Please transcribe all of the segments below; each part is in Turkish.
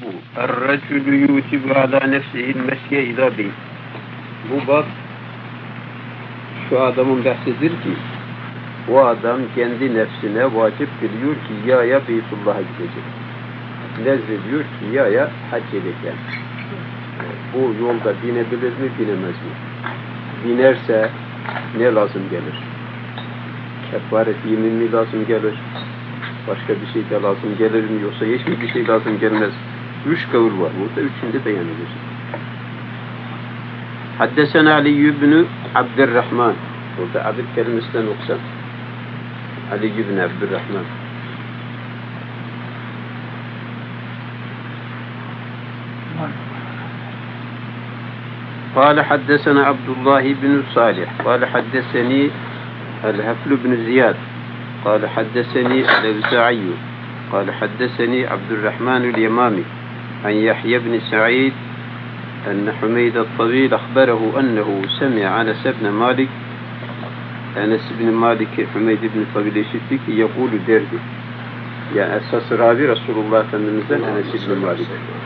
Babu Er-recülü yutibu ala nefsihil mesye ila beyt. Bu bab şu adamın bahsidir ki o adam kendi nefsine vacip biliyor ki ya Beytullah'a gidecek. Nezrediyor ki ya hac edeceğim. Bu yolda binebilir mi binemez mi? Binerse ne lazım gelir? Kefaret yemin mi lazım gelir? Başka bir şey de lazım gelir mi? Yoksa hiçbir şey lazım gelmez. 3 kavul var. Burada üçünde beyan edilir. Haddesena Ali ibn Abdurrahman. Burada abid kelimesinden noksan. Ali ibn Abdurrahman. قال حدثنا عبد الله بن صالح قال حدثني الهفل بن زياد قال حدثني الأوزاعي قال حدثني عبد الرحمن اليمامي عن يحيى بن سعيد أن حميد الطويل أخبره أنه سمع أنس بن مالك حميد بن طويل işitti ki يقول derdi. Yani esas ravi Resulullah Efendimiz'den Enes ibn Malik.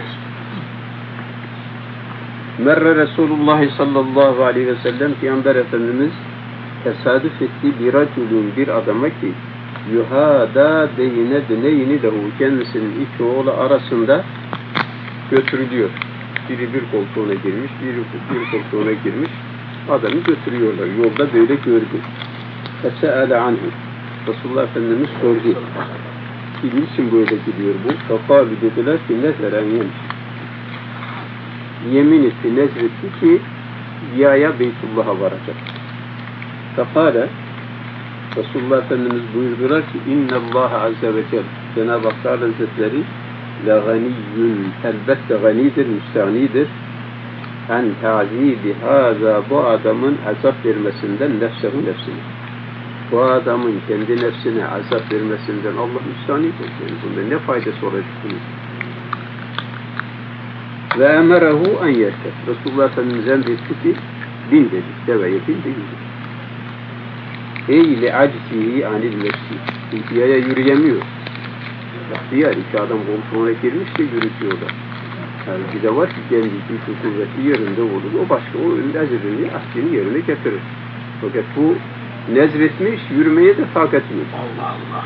Merre Resulullah sallallahu aleyhi ve sellem Peygamber Efendimiz tesadüf etti bir racülün bir adama ki yuhada beyne dneyni lehu kendisinin iki oğlu arasında götürülüyor. Biri bir koltuğuna girmiş, biri bir koltuğuna girmiş. Adamı götürüyorlar. Yolda böyle gördü. Fese'ale anhu. Resulullah Efendimiz sordu. Niçin böyle gidiyor bu? Fekâlu dediler ki nezeren yemiş. Yemin etti, nezretti ki ya Beytullah'a varacak. Fekâle Resulullah Efendimiz buyurdular ki İnnallâhe azze ve celle Cenab-ı Hak Hazretleri la ganiyyün elbette ganidir, müstanidir en ta'zibi hâzâ bu adamın azap vermesinden nefsini. Bu adamın kendi nefsine azap vermesinden Allah müstanidir. Yani bunda ne faydası olacak bunun? Ve emerehu en yerkeb. Resulullah Efendimiz emretti ki bin dedi. Deveye bin dedi. Ey li aczihi anil mescid. İhtiyaya yürüyemiyor. İhtiyar iki adam koltuğuna girmiş de yürütüyorlar. Yani bir de var ki kendi gücü kuvveti yerinde olur. O başka o nezrini, ahdini yerine getirir. Fakat bu nezretmiş, yürümeye de takatmiş. Allah Allah.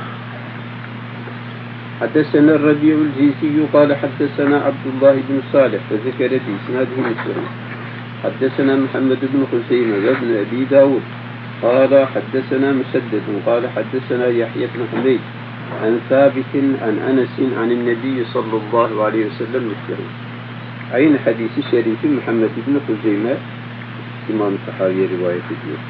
حدثنا الربيع الجيزي قال حدثنا عبد الله بن صالح وذكر في اسناده مثله حدثنا محمد بن خزيمة وابن أبي داود قال حدثنا مسدد قال حدثنا يحيى بن حميد عن ثابت عن أنس عن النبي صلى الله عليه وسلم مثله. Aynı hadisi şerifi Muhammed ibn Huzeyme İmam Tahaviye rivayet ediyor.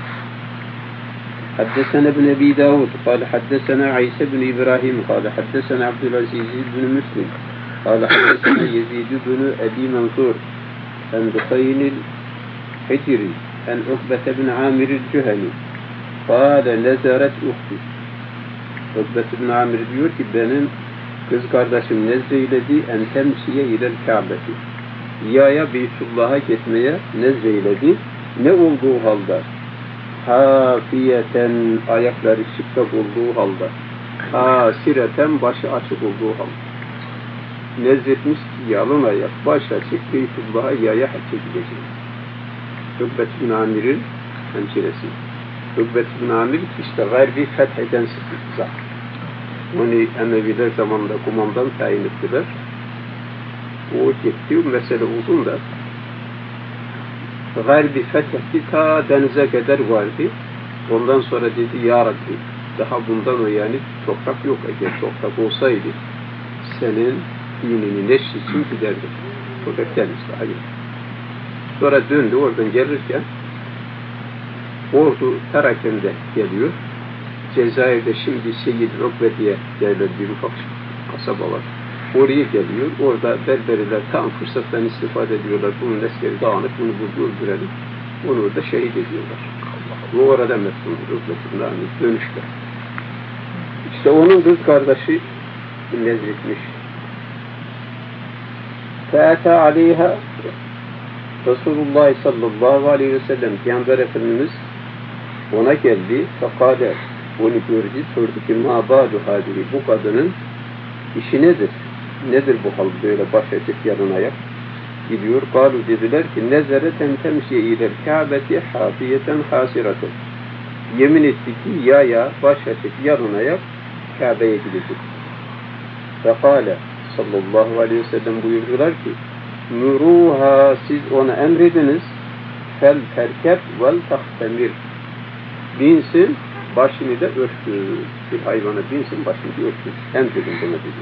حدثنا ابن أبي داود قال حدثنا عيسى بن إبراهيم قال حدثنا عبد العزيز بن مسلم قال حدثنا يزيد بن أبي منصور عن دخين الحجري عن عقبة بن عامر الجهني قال نزرت أختي. Ukbet ibn Amir diyor ki benim kız kardeşim nezreyledi en temsiye ilel Kâbeti. Ya Beytullah'a gitmeye nezreyledi. Ne olduğu halde? Hafiyeten ayakları çıplak olduğu halde. Hasireten başı açık olduğu halde. Nezretmiş ki yalın ayak baş açık Beytullah'a yaya hacca gidecek. Ukbet ibn Amir'in hemşiresi. Ukbet ibn Amir işte gayri fetheden sıkıntı. Onu Emeviler zamanında kumandan tayin ettiler. O gitti, mesele uzun da. Gayri fethetti ta denize kadar vardı. Ondan sonra dedi ya Rabbi daha bundan o yani toprak yok. Eğer toprak olsaydı senin dinini neşri için giderdi. Fakat denizde hayır. Sonra döndü oradan gelirken ordu Taraken'de geliyor. Cezayir'de şimdi Seyyid Rukbe diye derler bir ufak kasaba var. Oraya geliyor. Orada Berberiler tam fırsattan istifade ediyorlar. Bunun askeri dağınık, bunu öldürelim. Onu orada şehit ediyorlar. Bu orada metnun Rukbe'nin dönüşte. İşte onun kız kardeşi nezretmiş. Fe'ata aleyha Resulullah sallallahu aleyhi ve sellem Peygamber Efendimiz ona geldi. Fekale onu gördü. Sordu ki ma ba'du hadihi bu kadının işi nedir? Nedir bu hal böyle baş açık yarın ayak gidiyor. Kalu dediler ki nezereten temşiye ilel Kâbeti hafiyeten hasireten. Yemin etti ki ya baş açık yarın ayak Kabe'ye gidecek. Fekale sallallahu aleyhi ve sellem buyurdular ki müruha siz ona emrediniz fel terkep vel tahtemir binsin başını da örtsün. Bir hayvana binsin başını da örtsün. Emredin buna dedi.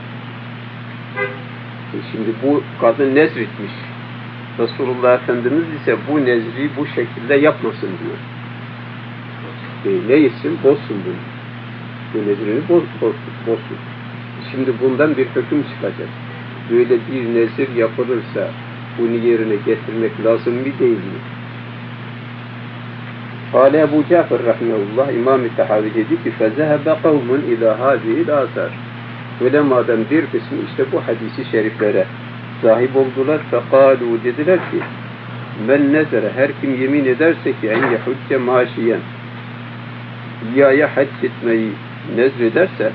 Şimdi bu kadın nezretmiş. Resulullah Efendimiz ise bu nezri bu şekilde yapmasın diyor. Ne etsin? Bozsun bunu. Bu nezrini bozsun. Şimdi bundan bir hüküm çıkacak. Böyle bir nezir yapılırsa bunu yerine getirmek lazım mı değil mi? Kâle Ebu Cafer rahmetullah İmam-ı Tahavi dedi ki فَذَهَبَ قَوْمٌ اِلَى هَذِهِ الْآثَارِ Ulemadan bir kısmı işte bu hadisi şeriflere sahip oldular. فَقَالُوا dediler ki men nezere her kim yemin ederse ki en yehudce maşiyen ya hac etmeyi nezrederse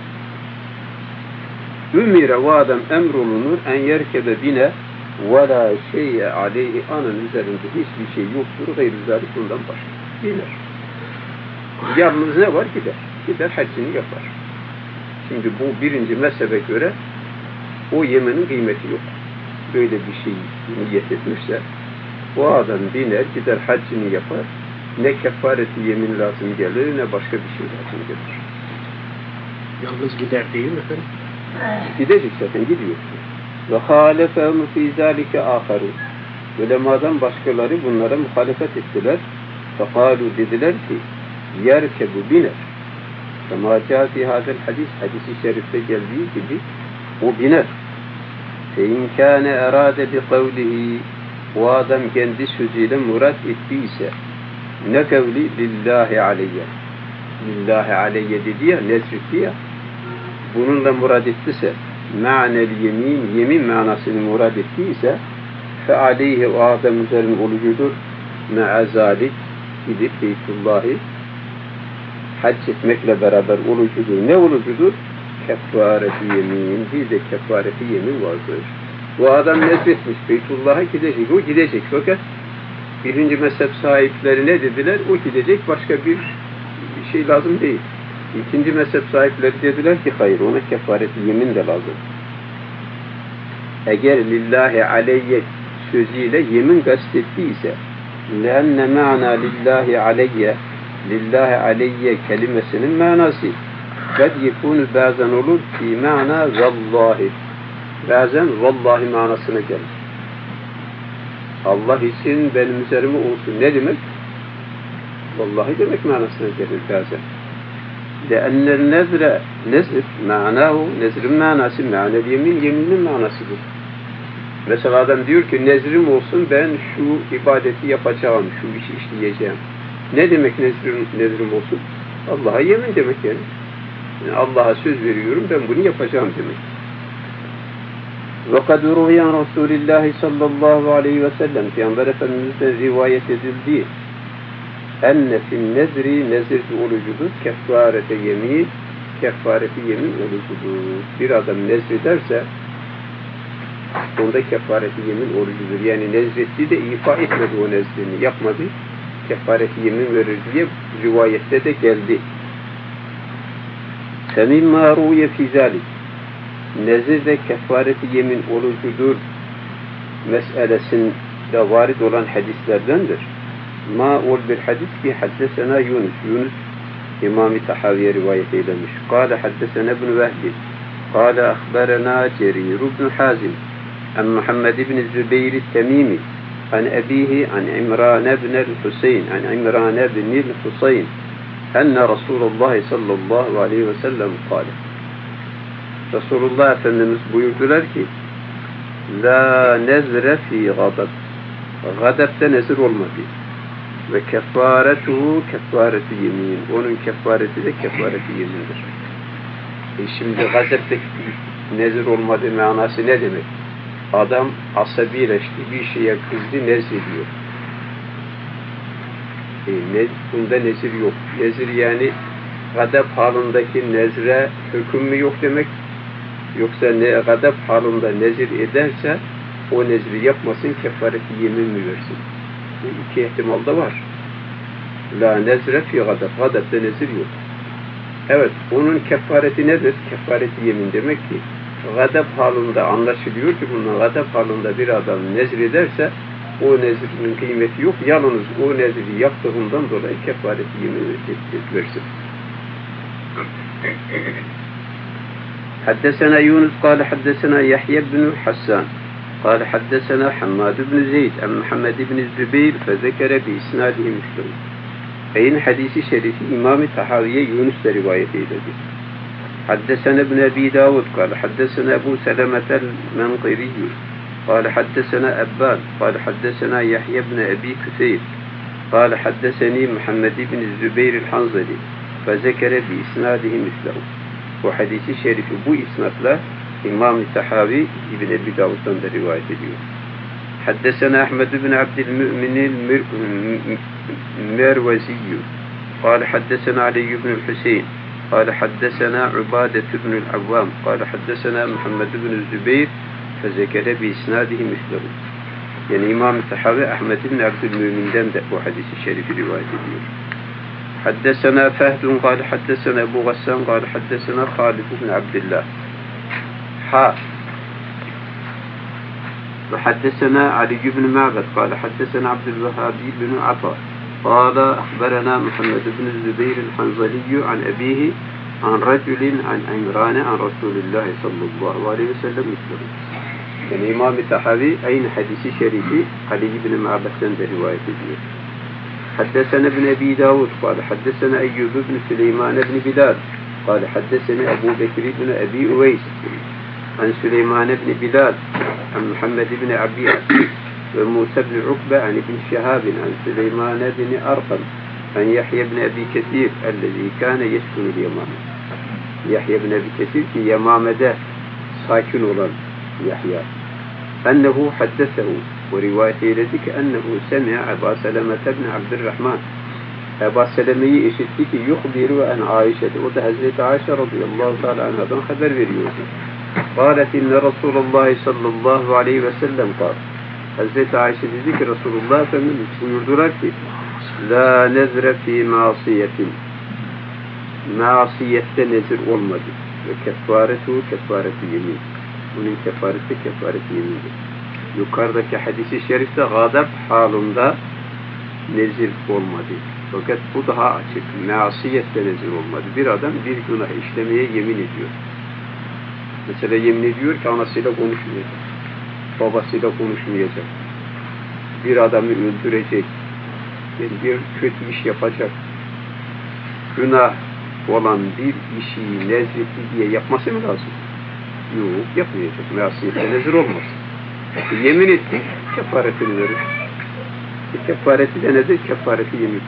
ümire o adam emrolunur en yerkebe bine ve la şey'e aleyhi anın üzerinde hiçbir şey yoktur gayrı zalik bundan başka biner. Yalnız ne var? Gider haccini yapar. Şimdi bu birinci mezhebe göre o yeminin kıymeti yok. Böyle bir şey niyet etmişse o adam biner gider haccini yapar. Ne kefareti yemin lazım gelir ne başka bir şey lazım gelir. Yalnız gider değil mi efendim? Gidecek zaten gidiyor. Ve halefehum fî zâlike âkharûn. Ulemadan başkaları bunlara muhalefet ettiler. Fekâlû dediler ki yerkebu biner. Kemâ câ fî hâzel hadis. Hadis-i şerifte geldiği gibi o biner. Fe in kâne erâde bi kavlihi o adam kendi sözüyle murad ettiyse ne kavli lillahi aleyye. Lillahi aleyye dedi ya, nezretti ya. Bununla murad ettiyse ma'nel yemin manasını murad ettiyse fe aleyhi o adam üzerine olucudur me'azalik gidip Beytullah'ı hac etmekle beraber olucudur. Ne olucudur? Kefareti yemin. Bir de kefareti yemin vardır. Bu adam nezretmiş Beytullah'a gidecek. O gidecek. Fakat birinci mezhep sahipleri ne dediler? O gidecek. Başka bir şey lazım değil. İkinci mezhep sahipleri dediler ki hayır ona kefareti yemin de lazım. Eğer lillahi aleyye sözüyle yemin kastettiyse لَاَنَّ مَعْنَا lillahi aleyye kelimesinin manası kad yekûnü bazen olur ki ma'na vallahi bazen vallahi manasına gelir. Allah için benim üzerime olsun. Ne demek? Vallahi demek manasına gelir bazen. لأن النذر nezr manahu nezrin manası manel yeminin manasıdır. Mesela adam diyor ki nezrim olsun ben şu ibadeti yapacağım, şu işi işleyeceğim. Ne demek nezrim olsun? Allah'a yemin demek yani. Allah'a söz veriyorum ben bunu yapacağım demek. وَقَدْ رُوِيَ عَنْ رَسُولِ اللّٰهِ sallallahu aleyhi ve sellem Peygamber Efendimiz'den rivayet edildi. Enne fin nezri nezirci olucudur. Kefarete yemin kefareti yemin olucudur. Bir adam nezrederse onda kefareti yemin orucudur. Yani nezretti de ifa etmedi o nezrini. Yapmadı. Kefareti yemin verir diye rivayette de geldi. فَمِمَّا رُوْيَ فِي ذَلِكِ Nezir de kefareti yemin orucudur meselesinde varid olan hadislerdendir. Ma ol bir hadis ki haddesena Yunus İmam-ı Tahaviye rivayet eylemiş. Kâle haddesena ibn Vehbi kâle akhberena Cerir ibn Hazim an Muhammed ibn Zübeyir Temimi an ebihi an İmran ibn el-Huseyn an İmran ibn el-Huseyn enne Resulullah sallallahu aleyhi ve sellem kâle Resulullah Efendimiz buyurdular ki la nezre fi gadab gadabte nezir olmadı ve kefaretuhu kefareti yemin onun kefareti de kefareti yemindir. Şimdi gadabte nezir olmadı manası ne demek? Adam asabileşti, bir şeye kızdı, nezrediyor. Bunda nezir yok. Nezir yani gadab halindeki nezre hüküm mü yok demek? Yoksa ne gadab halinde nezir ederse o nezri yapmasın, kefareti yemin mi versin? Bu iki ihtimal da var. La nezre fi gadab. Gadab'da nezir yok. Evet, onun kefareti nedir? Kefareti yemin demek ki gadab halinde anlaşılıyor ki bunun gadab halinde bir adam nezir ederse o nezrinin kıymeti yok. Yalnız o nezri yaptığından dolayı kefareti yemin versin. حدثنا يونس قال حدثنا يحيى بن حسان قال حدثنا حماد بن زيد عن محمد بن الزبير فذكر بإسناده مثله. Aynı hadisi şerifi İmam-ı Tahaviye Yunus'ta rivayet eyledi. حدثنا ابن أبي داود قال حدثنا أبو سلمة المنقري قال حدثنا أبان قال حدثنا يحيى بن أبي كثير قال حدثني محمد بن الزبير الحنظلي فذكر بإسناده مثله. Bu hadisi şerifi bu isnatla İmam-ı Tahavi İbn Ebi Davud'dan da rivayet ediyor. حدثنا أحمد بن عبد المؤمن المروزي قال حدثنا علي بن الحسين قال حدثنا عبادة بن العوام قال حدثنا محمد بن الزبير فذكر بإسناده مثله. Yani İmam-ı Tahavi Ahmed bin Abdülmümin'den de bu hadisi şerifi rivayet ediyor. حدثنا فهد قال حدثنا أبو غسان قال حدثنا خالد بن عبد الله وحدثنا علي بن معبد قال حدثنا عبد الوهاب بن عطاء قال أخبرنا محمد بن الزبير الحنظلي عن أبيه عن رجل عن عمران عن رسول الله صلى الله عليه وسلم مثله. Yani İmam-ı Tahavi aynı hadisi şerifi Ali ibn Ma'bad'dan da rivayet ediyor. حدثنا ابن أبي داود قال حدثنا أيوب بن سليمان بن بلال قال حدثنا أبو بكر بن أبي أويس عن سليمان بن بلال عن محمد بن عبيد وموسى بن عقبة عن ابن شهاب عن سليمان بن أرقم عن يحيى بن أبي كثير الذي كان يسكن اليمامة. يحيى بن أبي كثير في يمامة ساكن olan يحيى أنه حدثه ورواية ذلك أنه سمع أبا سلمة بن عبد الرحمن أبا سلمة işitti ki يخبر عن عائشة o da Hazreti Ayşe radıyallahu teala anhadan haber veriyordu. قالت إن رسول الله صلى الله عليه وسلم قال Hazreti Ayşe dedi ki Resulullah Efendimiz buyurdular ki La nezre fi masiyetin masiyette nezir olmadı ve kefareti yemin. Bunun kefareti yemindir. Yukarıdaki hadisi şerifte gadab halında nezir olmadı. Fakat bu daha açık. Masiyette nezir olmadı. Bir adam bir günah işlemeye yemin ediyor. Mesela yemin ediyor ki anasıyla konuşmayacak. Babasıyla konuşmayacak. Bir adamı öldürecek. Yani bir kötü iş yapacak. Günah olan bir işi nezretti diye yapması mı lazım? Yok, yapmayacak. Masiyette nezir olmaz. Yemin ettik, kefaretini verir. Kefareti de nedir? Kefareti yemin.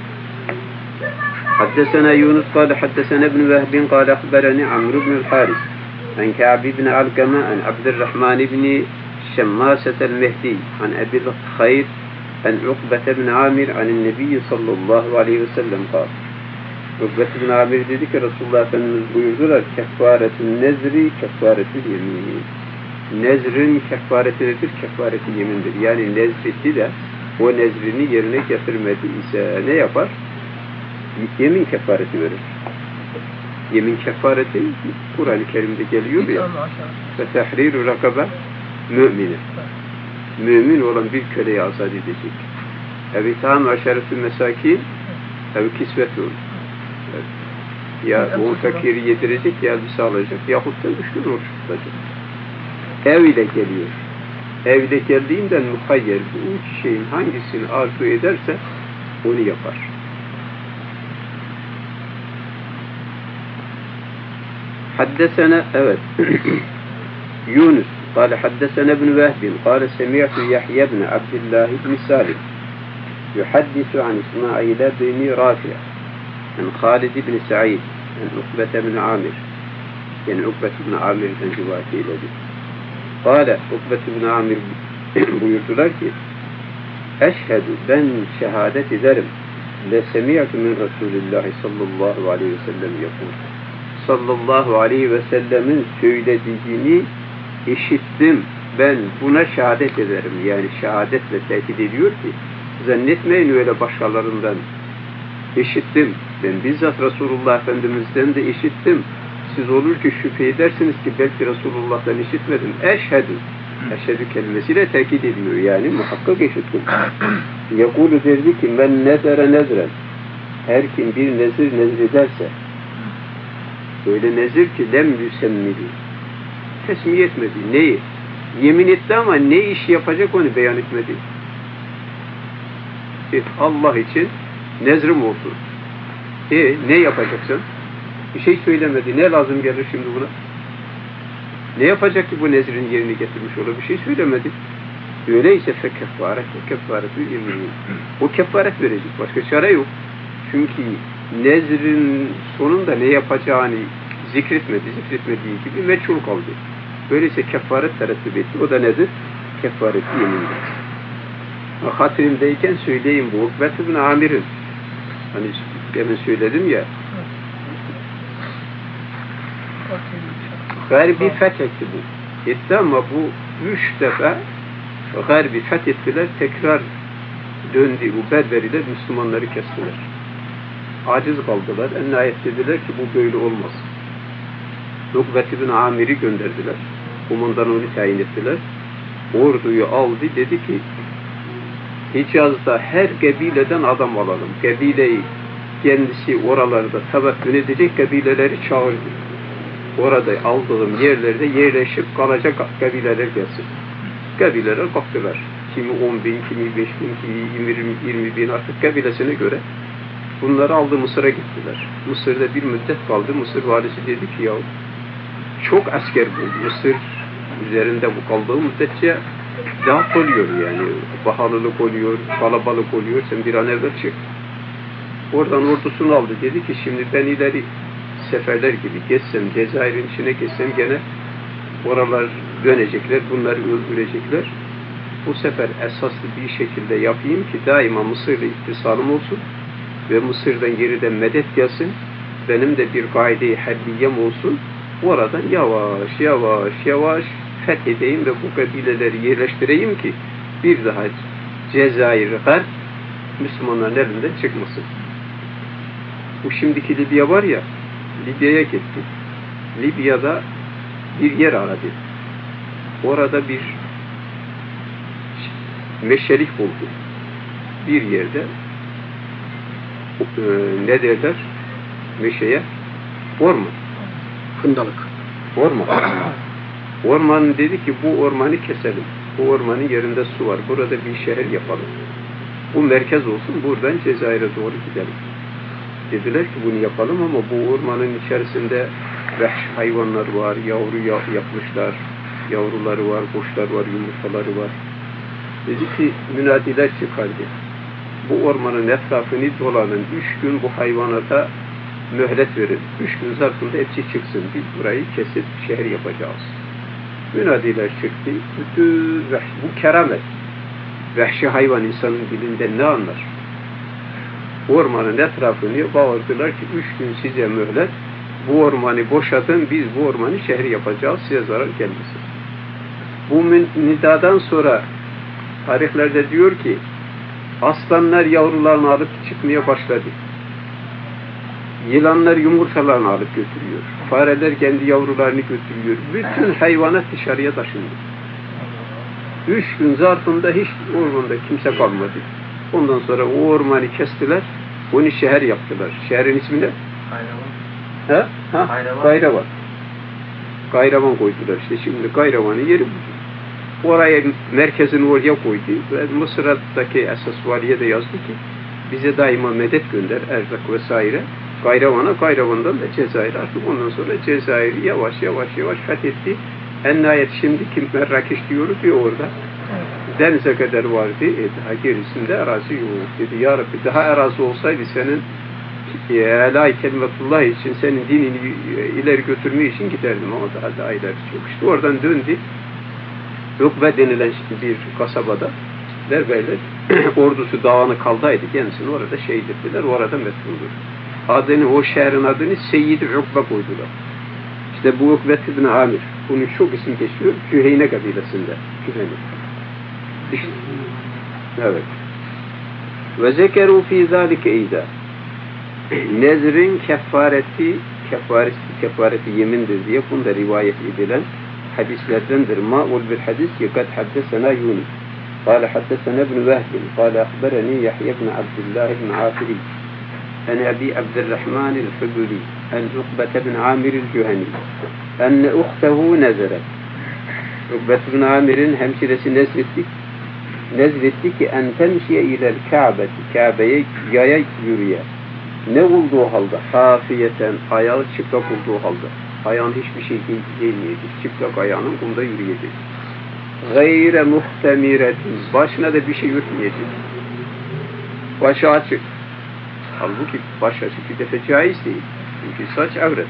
حدثنا يونس قال حدثنا ابن وهب قال أخبرني عمرو بن الحارث عن كعب بن علقمة عن عبد الرحمن بن شماسة المهدي عن أبي الخير عن عقبة بن عامر عن النبي صلى الله عليه وسلم قال عقبة بن عامر dedi ki Resulullah Efendimiz buyurdular kefaretun nezri kefaretül yemin. Nezrin kefareti nedir? Kefareti yemindir. Yani nezretti de o nezrini yerine getirmedi ise ne yapar? Yemin kefareti verir. Yemin kefareti Kur'an-ı Kerim'de geliyor ya. Ve tehriru rakabe mümine. Mümin olan bir köleyi azat edecek. Ev tam aşaretü mesakin ev kisvetun. Ya o fakiri yedirecek ya elbise alacak. Yahut da 3 gün oruç tutacak. Ev ile geliyor. Ev ile geldiğinden muhayyer bu 3 şeyin hangisini arzu ederse onu yapar. حدثنا evet Yunus قال حدثنا ابن وهب قال سمعت يحيى بن عبد الله بن سالم يحدث عن إسماعيل بن رافع عن خالد بن سعيد عن عقبة بن عامر يعني عقبة بن عامر عن روايته الذي قال عقبة بن عامر buyurdular ki eşhedü ben şehadet ederim le semi'tu min Resulillah sallallahu aleyhi ve sellem yapur. sallallahu aleyhi ve sellemin söylediğini işittim. Ben buna şehadet ederim. Yani şehadetle tehdit ediyor ki zannetmeyin öyle başkalarından. İşittim. Ben bizzat Resulullah Efendimiz'den de işittim. Siz olur ki şüphe edersiniz ki belki Resulullah'tan işitmedim. Eşhedü. Eşhedü kelimesiyle tekit ediyor. Yani muhakkak işittim. Yakulu derdi ki men nezere nezren. Her kim bir nezir nezrederse öyle nezir ki lem yüsemmili. Tesmiye etmedi. Neyi? Yemin etti ama ne iş yapacak onu beyan etmedi. Allah için nezrim olsun. Ne yapacaksın? Bir şey söylemedi. Ne lazım gelir şimdi buna? Ne yapacak ki bu nezrin yerini getirmiş olur? Bir şey söylemedi. Öyleyse fekeffaret ve keffaretü yemin. O kefaret verecek. Başka çare yok. Çünkü nezrin sonunda ne yapacağını zikretmedi. Zikretmediği gibi meçhul kaldı. Böylece kefaret terettüp etti. O da nedir? Kefaret yemindir. Hatirimdeyken söyleyeyim bu. Ukbet ibn Amir'in hani demin söyledim ya garibi fethetti bu. Etti ama bu 3 defa garibi fethettiler. Tekrar döndü. Bu Berberiler Müslümanları kestiler. Aciz kaldılar. En nihayet dediler ki bu böyle olmaz. Ukbet ibn Amir'i gönderdiler. Kumandan onu tayin ettiler. Orduyu aldı. Dedi ki Hicaz'da her kabileden adam alalım. Kabileyi kendisi oralarda tabakkün edecek kabileleri çağırdı. Orada aldığım yerlerde yerleşip kalacak kabileler gelsin. Kabileler kalktılar. Kimi 10 bin, kimi 5 bin, kimi 20 bin artık kabilesine göre. Bunları aldı Mısır'a gittiler. Mısır'da bir müddet kaldı. Mısır valisi dedi ki ya çok asker bu. Mısır üzerinde bu kaldığı müddetçe dağıt oluyor yani. Bahalılık oluyor, kalabalık oluyor. Sen bir an evvel çık. Oradan ordusunu aldı. Dedi ki şimdi ben ileri seferler gibi geçsem, Cezayir'in içine geçsem gene oralar dönecekler, bunları öldürecekler. Bu sefer esaslı bir şekilde yapayım ki daima Mısır'la ittisalım olsun ve Mısır'dan geriden medet gelsin. Benim de bir gaide-i harbiyem olsun. Oradan yavaş yavaş fethedeyim ve bu kabileleri yerleştireyim ki bir daha Cezayir garp Müslümanların elinden çıkmasın. Bu şimdiki Libya var ya, Libya'ya gitti. Libya'da bir yer aradı. Orada bir meşelik buldu. Bir yerde ne derler? Meşeye orman. Fındalık. Orman. Orman dedi ki bu ormanı keselim. Bu ormanın yerinde su var. Burada bir şehir yapalım. Bu merkez olsun. Buradan Cezayir'e doğru gidelim. Dediler ki bunu yapalım ama bu ormanın içerisinde vahşi hayvanlar var. Yavru yapmışlar. Yavruları var, kuşlar var, yumurtaları var. Dedi ki münadiler çıkardı. Bu ormanın etrafını dolanın. 3 gün bu hayvanata mühlet verin. 3 gün zarfında hepsi çıksın. Biz burayı kesip şehir yapacağız. Münadiler çıktı. Bütün bu keramet. Vahşi hayvan insanın dilinden ne anlar? Ormanın etrafını bağırdılar ki 3 gün size mühlet. Bu ormanı boşaltın. Biz bu ormanı şehir yapacağız. Size zarar gelmesin. Bu nidadan sonra tarihlerde diyor ki aslanlar yavrularını alıp çıkmaya başladı. Yılanlar yumurtalarını alıp götürüyor. Fareler kendi yavrularını götürüyor. Bütün hayvanat dışarıya taşındı. 3 gün zarfında hiç ormanda kimse kalmadı. Ondan sonra o ormanı kestiler. Onu şehir yaptılar. Şehrin ismi ne? Gayravan. Gayravan. Gayravan koydular. İşte şimdi Gayravan'ın yeri bu. Oraya merkezini oraya koydu. Ve Mısır'daki esas valiye de yazdı ki bize daima medet gönder, erzak vesaire. Gayravan'dan da Cezayir artık ondan sonra Cezayir'i yavaş yavaş fethetti. En nihayet şimdiki Merrakeş diyoruz ya orada. Denize kadar vardı. Daha gerisinde arazi yok. Dedi ya Rabbi daha arazi olsaydı senin elâ-i kelimetullah için senin dinini ileri götürme için giderdim ama daha ileri çok. İşte oradan döndü. Rukbe denilen bir kasabada Berberler ordusu dağını kaldaydı. Kendisini orada şehit ettiler. Orada metfuldur. o şehrin adını Seyyid-i Ukbe koydular. İşte bu Ukbe ibn Amir. Bunun çok isim geçiyor. Cüheyne kabilesinde. Cüheyne. İşte, evet. Ve zekeru fî zâlike idâ. Nezrin kefareti yemindir diye bunda rivayet edilen hadislerdendir. Ma'ul bil hadis yekad haddesena Yunus. قال حدثنا ابن وهب قال أخبرني يحيى بن عبد الله بن عافري عن أبي عبد الرحمن الحبلي عن عقبة بن عامر الجهني أن أخته نزلت. عقبة بن عامر'in hemşiresi nezretti ki en temşiye ilel Kabe'ye yaya yürüye. Ne olduğu halde? Hafiyeten, ayağı çıplak olduğu halde. Ayağın hiçbir şey değmeyecek. Çıplak ayağının kumda yürüyecek. Gayre muhtemiretin. Başına da bir şey örtmeyecek. Başı açık. Halbuki baş açık bir defa caiz değil. Çünkü saç avret.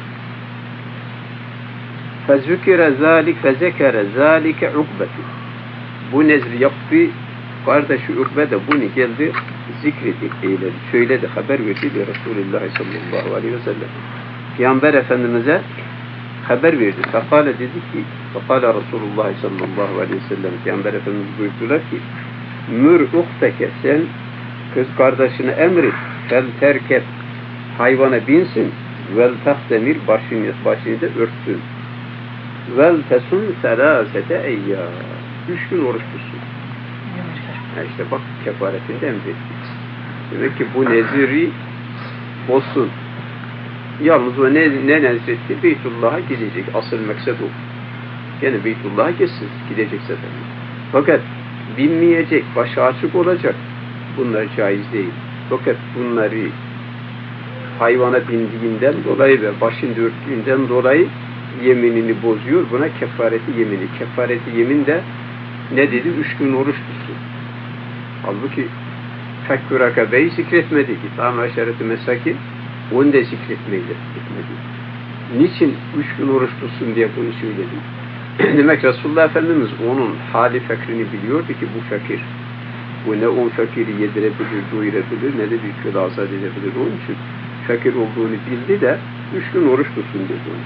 Fezekere zâlike ukbeti. Bu nezri yaptı. Kardeşi Ukbe de bunu geldi zikredi, eyledi. Söyledi, haber verdi Resulullah sallallahu aleyhi ve sellem. Peygamber Efendimiz'e haber verdi. Fekale dedi ki, fekale Resulullah sallallahu aleyhi ve sellem, Peygamber Efendimiz buyurdular ki, mür uhteke, sen kız kardeşine emret, fel terket, hayvana binsin, vel tahtemir, başını da örtsün. Vel tesun selasete eyyâ. 3 gün oruç tutsun. İşte bak kefaretinde emretti. Demek ki bu neziri bozsun. Yalnız o ne nezretti? Beytullah'a gidecek. Asıl maksat o. Yani Beytullah'a gidecek zaten. Fakat binmeyecek, başı açık olacak. Bunlar caiz değil. Fakat bunları hayvana bindiğinden dolayı ve başını örttüğünden dolayı yeminini bozuyor. Buna kefareti yemini. Kefareti yemin de ne dedi? 3 gün oruç tutsun. Halbuki fekkü rakabeyi zikretmedi ki. Tam aşareti mesakin onu da zikretmeydi. Niçin 3 gün oruç tutsun diye bunu söyledi? Demek Resulullah Efendimiz onun hali fakrini biliyordu ki bu fakir. Bu ne 10 fakiri yedirebilir, doyurabilir, ne de bir köle azat edebilir. Onun için fakir olduğunu bildi de 3 gün oruç tutsun dedi onu.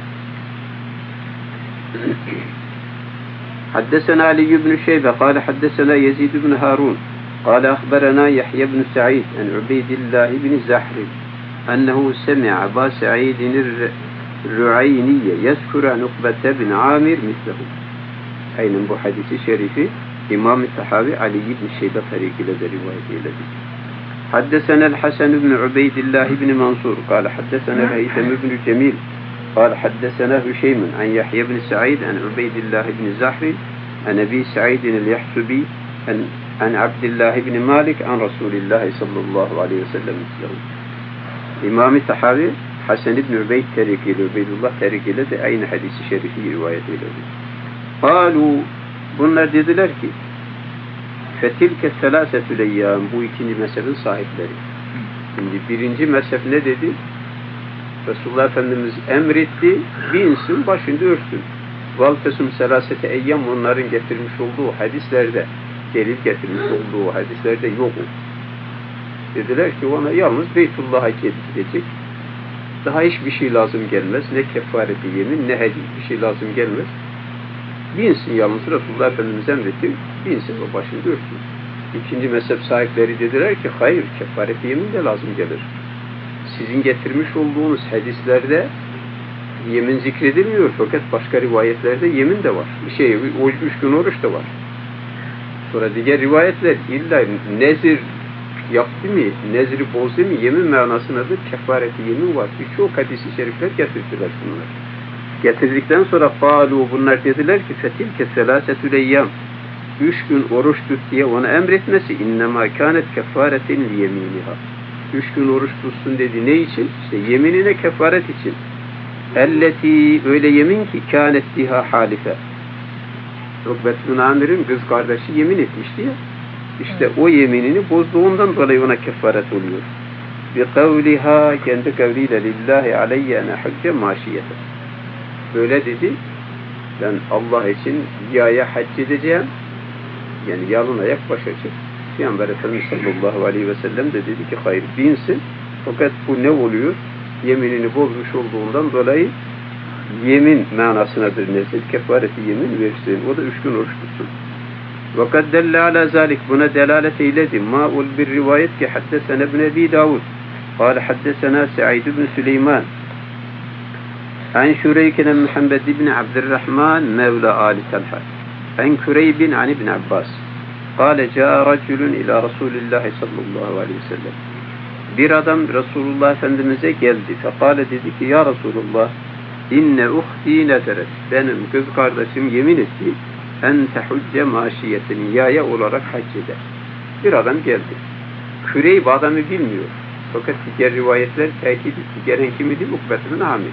حدثنا علي بن شيبة قال حدثنا يزيد بن هارون قال أخبرنا يحيى بن سعيد عن عبيد الله بن زحر أنه سمع أبا سعيد الرعيني يذكر عن عقبة بن عامر مثله. أين bu hadisi şerifi İmam-ı Tahavi Ali ibn Şeybe tarikiyle de rivayet eyledi. حدثنا الحسن بن عبيد الله بن منصور قال حدثنا الهيثم بن جميل قال حدثنا هشيم عن يحيى بن سعيد عن عبيد الله بن زحر عن أبي سعيد اليحسبي عن عبد الله بن مالك عن رسول الله صلى الله عليه وسلم مثله. İmam-ı Tahavi Hasan ibn Ubeyd tarikiyle, Ubeydullah tarikiyle de aynı hadisi şerifi rivayet eyledi. قالوا bunlar dediler ki fetilke selasetül eyyâm, bu ikinci mezhebin sahipleri. Şimdi birinci mezhep ne dedi? Resulullah Efendimiz emretti, binsin, başını örtsün. Valtesum selasete eyyam, onların getirmiş olduğu hadislerde, delil getirmiş olduğu hadislerde yok o. Dediler ki ona yalnız Beytullah'a gidecek. Daha hiçbir şey lazım gelmez. Ne kefareti yemin, ne hediye, bir şey lazım gelmez. Binsin yalnız, Resulullah Efendimiz emretti, binsin ve başını örtsün. İkinci mezhep sahipleri dediler ki hayır, kefareti yemin de lazım gelir. Sizin getirmiş olduğunuz hadislerde yemin zikredilmiyor fakat başka rivayetlerde yemin de var. O 3 gün oruç da var. Sonra diğer rivayetler illa nezir yaptı mı, nezri bozdu mu yemin manasındadır, kefareti yemin var. Birçok hadis-i şerifler getirdiler bunlar. Getirdikten sonra bunlar dediler ki fetilke selasetül eyyam, 3 gün oruç tut diye ona emretmesi innemâ kânet kefaretin liyemîniha. 3 gün oruç tutsun dedi. Ne için? İşte yeminine kefaret için. Elleti, öyle yemin ki kânet biha halife. Ukbe bin Amir'in kız kardeşi yemin etmişti ya. İşte o yeminini bozduğundan dolayı ona kefaret oluyor. Bi kavliha, kendi kavliyle lillahi aleyye ene hacce maşiyete. Böyle dedi. Ben Allah için yaya hac edeceğim. Yani yalın ayak baş açık. Peygamber Efendimiz sallallahu aleyhi ve sellem de dedi ki hayır binsin, Fakat bu ne oluyor? Yeminini bozmuş olduğundan dolayı yemin manasınadır nezir. Kefareti yemin versin. O da 3 gün oruç tutsun. وَقَدْ دَلَّ عَلَى ذَلِكَ Buna delalet eyledi. مَا bir rivayet ki حَدَّسَنَا ابْنَ أَبِي دَاوُدْ قال حدثنا سعيد بن سليمان عن شريك بن محمد بن عبد الرحمن مولى آل طلحة عن كريب عن ابن عباس قال جاء رجل إلى رسول الله صلى الله عليه وسلم bir adam Resulullah Efendimiz'e geldi. Fekale dedi ki ya Resulullah inne uhti nederet benim kız kardeşim yemin etti en tehucce maşiyetini yaya olarak hac eder. Bir adam geldi. Küreyb adamı bilmiyor. Fakat diğer rivayetler tekit etti. Gelen kimidi? Ukbet bin Amir.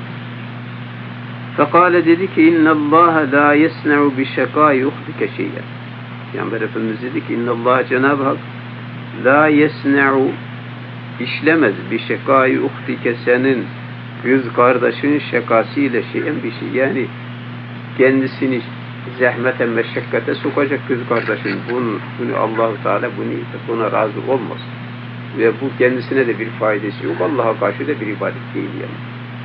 Fekale dedi ki innallâhe lâ yesne'u bişekâi uhdike şey'en. Peygamber Efendimiz dedi ki innallâhe Cenab-ı Hak lâ yesne'u işlemez bişekâi uhdike senin kız kardeşinin şakasıyla şey'en bir şey. Yani kendisini zahmete, meşakkate sokacak kız kardeşin. Bunu Allah-u Teala buna razı olmaz. Ve bu kendisine de bir faydası yok. Allah'a karşı da bir ibadet değil yani.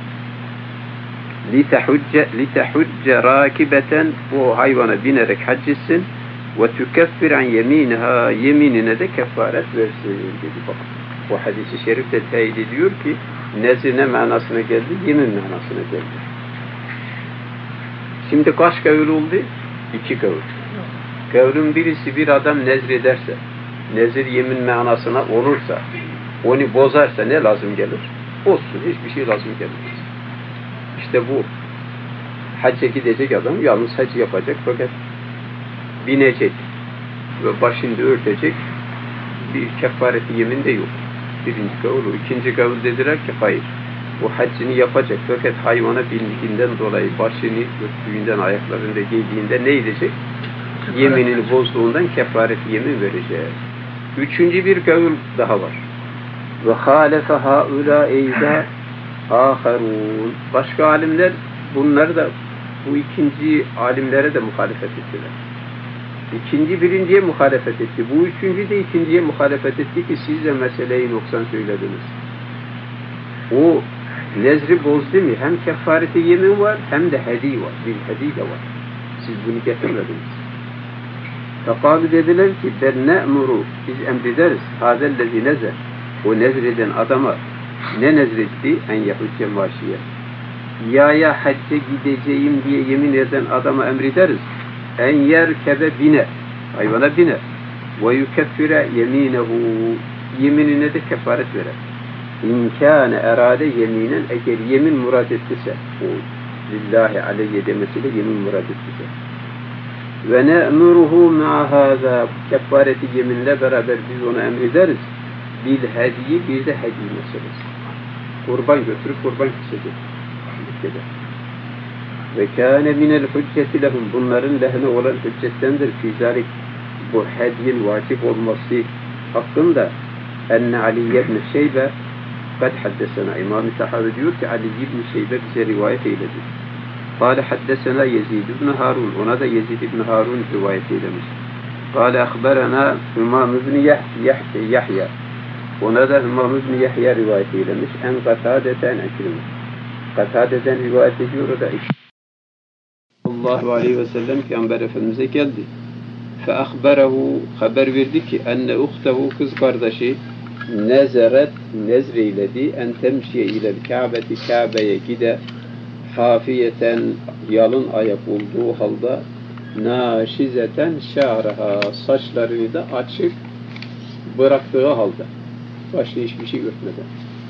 لِتَحُجَّ رَاكِبَةً O hayvana binerek hac etsin ve tükeffir an yeminha yeminine de kefaret versin dedi bak. Bu hadis-i şerifte teyit ediyor ki nezir ne manasına geldi? Yemin manasına geldi. Şimdi kaç kavul oldu? 2 kavul. Kavlun birisi bir adam nezrederse, nezir yemin manasına olursa, onu bozarsa ne lazım gelir? Olsun, hiçbir şey lazım gelmez. İşte bu hacca gidecek adam yalnız hac yapacak fakat binecek ve başını örtecek bir kefareti yemin de yok. Birinci kavul o. İkinci kavul dediler ki hayır. O haccını yapacak fakat hayvana bindiğinden dolayı başını örttüğünden, ayaklarında giydiğinde ne edecek? Yeminini bozduğundan kefareti yemin verecek. Üçüncü bir kavul daha var. Ve hâlefe hâulâ eyzâ âherûn. Başka alimler bunlar da bu ikinci alimlere de muhalefet ettiler. İkinci birinciye muhalefet etti. Bu üçüncü de ikinciye muhalefet etti ki siz de meseleyi noksan söylediniz. O nezri bozdu mu? Hem kefareti yemin var hem de hedi var. Bir hedi de var. Siz bunu getirmediniz. Fekalu dediler ki ben ne'muru biz emrederiz. Hâzellezi nezer. O nezreden adama ne nezretti? En yahucce maşiye. Ya hacca gideceğim diye yemin eden adama emrederiz. En yerkebe biner. Hayvana biner. Ve yukeffire yeminehu. Yeminine de kefaret verer. İmkâne erade yeminen eğer yemin murad ettiyse o lillahi aleyye demesiyle yemin murad ettiyse. Ve ne'muruhu ma'a hâzâ. Kefareti yeminle beraber biz ona emrederiz. Bil hediyi bir de hediye meselesi. Kurban götürüp kurban kesecek. Ve kâne minel hücceti lehum. Bunların lehine olan hüccettendir. Fîzâlik bu hediyin vacip olması hakkında enne Ali ibn Şeybe kad haddesena. İmam-ı Tahavi diyor ki Ali ibn Şeybe bize rivayet eyledi. Kâle haddesena Yezid ibn Harun. Ona da Yezid ibn Harun rivayet eylemiş. Kâle akhberena İmam ibn Yahya. Ona da İmam ibn Yahya rivayet eylemiş. En Katâdeten ekrimmiş. Katâdeten rivayet ediyor o da sallallahu aleyhi ve sellem Peygamber Efendimiz'e geldi. Feahberehu haber verdi ki enne uhtehu kız kardeşi nezeret nezreyledi en temşiye ile Kabe'ti Kabe'ye gide hafiyeten yalın ayak olduğu halde naşizeten şa'raha saçlarını da açık bıraktığı halde başka hiçbir şey örtmeden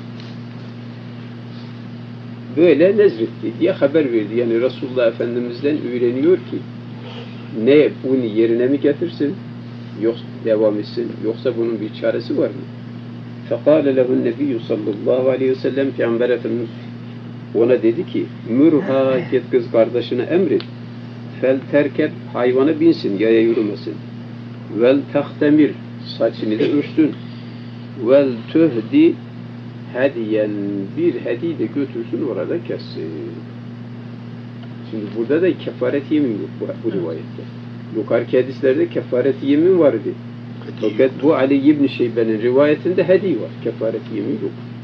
böyle nezretti diye haber verdi. Yani Resulullah Efendimiz'den öğreniyor ki ne bunu yerine mi getirsin yoksa devam etsin yoksa bunun bir çaresi var mı? Fekâle lehun nebiyyü sallallahu aleyhi ve sellem Peygamber Efendimiz ona dedi ki mürha git kız kardeşine emret fel terkep hayvana binsin yaya yürümesin vel tahtemir saçını da örsün vel tuhdi hediyen bir hediye de götürsün orada kessin. Şimdi burada da kefaret yemin yok bu rivayette. Yukarıki hadislerde kefaret yemin var idi. Fakat bu Ali ibn Şeybe'nin rivayetinde hediye var. Kefaret yemin yok.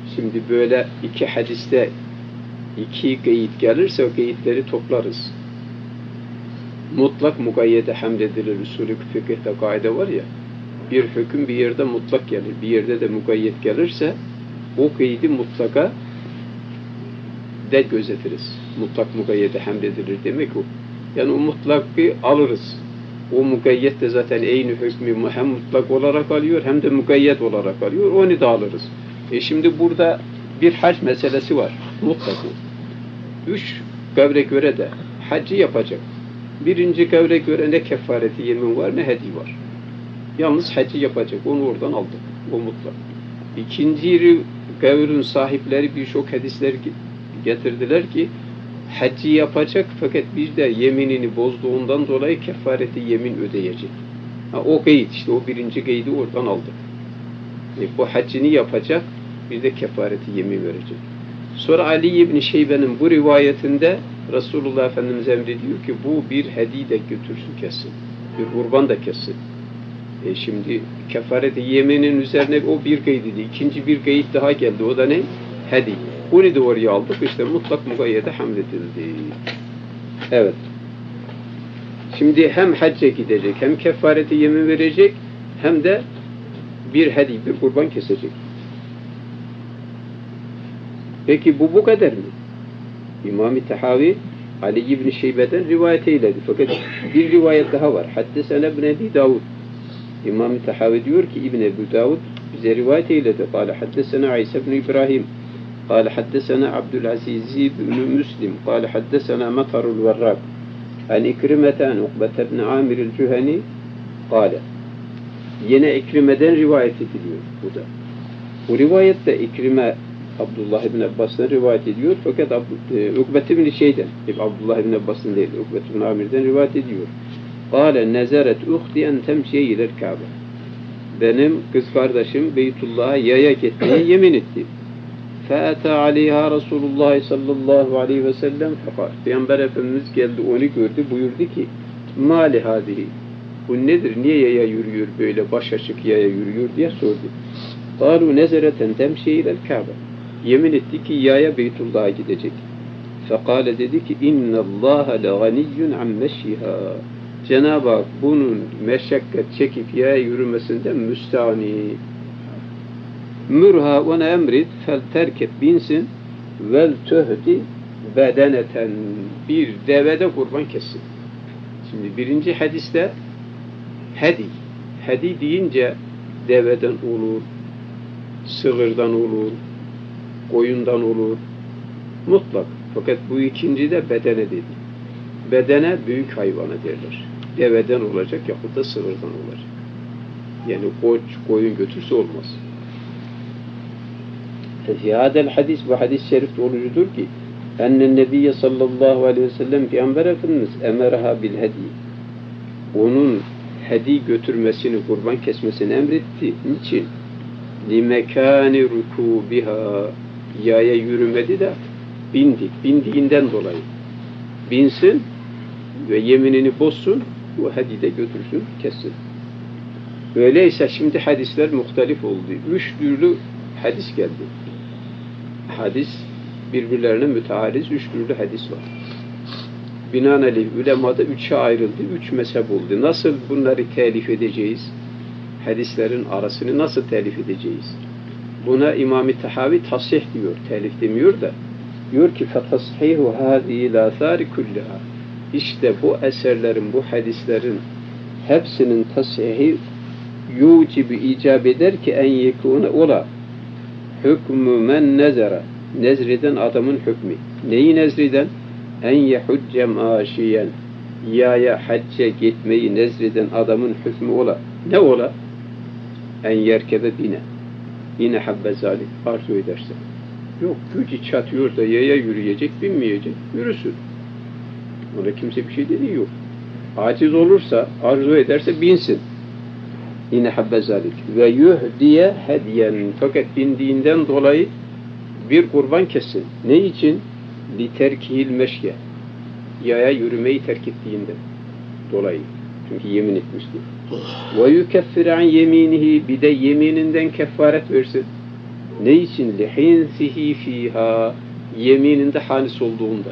Şimdi böyle iki hadiste iki gayit gelirse o gayitleri toplarız. Mutlak mukayyede hamledilir. Usulü fıkıhta kaide var ya, bir hüküm bir yerde mutlak gelir, bir yerde de mukayyet gelirse o gaydi mutlaka de gözetiriz. Mutlak mukayyede hamledilir demek o. Yani o mutlakı alırız. O mukayyet de zaten aynı hükmü hem mutlak olarak alıyor hem de mukayyet olarak alıyor. Onu da alırız. Şimdi burada bir hac meselesi var. Mutlak o. 3 kavle göre de haccı yapacak. Birinci kavle göre ne kefareti yemin var ne hedi var. Yalnız haccı yapacak. Onu oradan aldık. O mutlak. İkinci kavlün sahipleri birçok hadisler getirdiler ki haccı yapacak fakat bir de yeminini bozduğundan dolayı kefareti yemin ödeyecek. O gayet işte o birinci gaydi oradan aldık. Bu haccını yapacak bir de kefareti yemin verecek. Sonra Ali İbni Şeybe'nin bu rivayetinde Resulullah Efendimiz emrediyor ki bu bir hediye de götürsün kessin. Bir kurban da kessin. Şimdi kefareti yeminin üzerine o bir gaydıydı. İkinci bir gayd daha geldi. O da ne? Hediye. Bunu da oraya aldık. İşte mutlak mukayyede hamledildi. Evet. Şimdi hem hacca gidecek, hem kefareti yemin verecek, hem de bir hediye, bir kurban kesecek. Peki bu kadar mı? İmam-ı Tahavi Ali İbni Şeybe'den rivayet eyledi. Fakat bir rivayet daha var. Haddesena İbn Ebi Davud. İmam-ı Tahavi diyor ki İbn Ebi Davud bize rivayet eyledi. Kâle haddesena İsa ibn İbrahim. Kâle haddesena Abdülaziz ibn Müslim. Kâle haddesena Matarul Varrak. An İkrimeten Ukbete ibn Amir el-Cüheni. Kâle. Yine İkrime'den rivayet ediliyor bu da. Bu rivayette İkrime Abdullah ibn Abbas'tan rivayet ediyor. Fakat Ukbet ibn Şeyden, Abdullah ibn Abbas'tan değil, Ukbet ibn Amir'den rivayet ediyor. Kâle nezeret uhti en temşiye iler Kabe. Benim kız kardeşim Beytullah'a yaya gitmeye yemin etti. Fe'ete aleyha Resulullah sallallahu aleyhi ve sellem fekal. Peygamber Efendimiz geldi, onu gördü, buyurdu ki mâli hâzihi. Bu nedir? Niye yaya yürüyor böyle, baş açık yaya yürüyor diye sordu. Kâlu nezereten temşiye iler Kabe. Yemin etti ki yaya Beytullah'a gidecek. Fekale dedi ki inna Allah la ganiyyun an meşiha. Cenab-ı Hak bunun meşakkat çekip yaya yürümesinden müstani. Mürha ona emrit fel terket binsin vel töhdi bedeneten bir devede kurban kessin. Şimdi birinci hadiste hedi. Hedi deyince deveden olur, sığırdan olur, koyundan olur. Mutlak. Fakat bu ikinci de bedene dedi. Bedene büyük hayvana derler. Deveden olacak yahut da sığırdan olacak. Yani koç, koyun götürse olmaz. Fihadel hadis, bu hadis-i şerif olucudur ki ennen nebiyye sallallahu aleyhi ve sellem Peygamber Efendimiz emeraha bil hedi. Onun hedi götürmesini, kurban kesmesini emretti. Niçin? Limekâni rükûbiha. Yaya yürümedi de bindik. Bindiğinden dolayı. Binsin ve yeminini bozsun, bu hedi de götürsün, kessin. Öyleyse şimdi hadisler muhtelif oldu. 3 türlü hadis geldi. Hadis birbirlerine müteariz 3 türlü hadis var. Binaenaleyh ulemada 3'e ayrıldı, 3 mezhep oldu. Nasıl bunları telif edeceğiz? Hadislerin arasını nasıl telif edeceğiz? Buna İmam-ı Tahavi tasih diyor, telif demiyor da. Diyor ki فَتَصْحِيهُ هَذِهِ الْآثَارِ كُلِّهَا. İşte bu eserlerin, bu hadislerin hepsinin tasihi yucibu icap eder ki en yekûne ola hükmü men nezere. Nezreden adamın hükmü. Neyi nezreden? En yehucce maşiyen. Yaya hacca gitmeyi nezreden adamın hükmü ola. Ne ola? En yerkebe bine. Yine habbe zalim. Arzu ederse. Yok, gücü çatıyor da yaya yürüyecek, binmeyecek. Yürüsün. Ona kimse bir şey dediği yok. Aciz olursa, arzu ederse binsin. Yine habbe zalik. Ve yuhdiye hediyen. Fakat bindiğinden dolayı bir kurban kessin. Ne için? Literkihil meşye. Yaya yürümeyi terk ettiğinden dolayı. Çünkü yemin etmişti. Ve yukeffir an yeminihi. Bir de yemininden kefaret versin. Ne için? لِحِنْسِهِ ف۪يهَا Yemininde hanis olduğunda.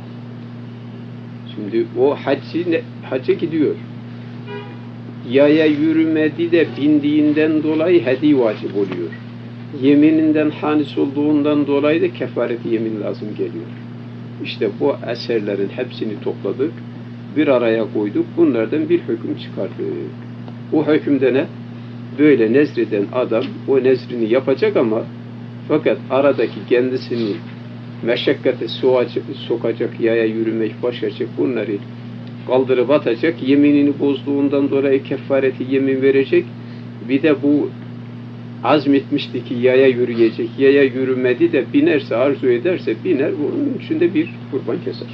Şimdi o hacca gidiyor. Yaya yürümedi de bindiğinden dolayı hedi vacip oluyor. Yemininden hanis olduğundan dolayı da kefareti yemin lazım geliyor. İşte bu eserlerin hepsini topladık, bir araya koyduk, bunlardan bir hüküm çıkardık. O hükümde ne? Böyle nezreden adam o nezrini yapacak ama fakat aradaki kendisini meşakkate sokacak, yaya yürümek, başlayacak, bunları kaldırıp atacak, yeminini bozduğundan dolayı kefareti yemin verecek, bir de bu azmetmişti ki yaya yürüyecek, yaya yürümedi de binerse, arzu ederse biner, bunun içinde bir kurban keser.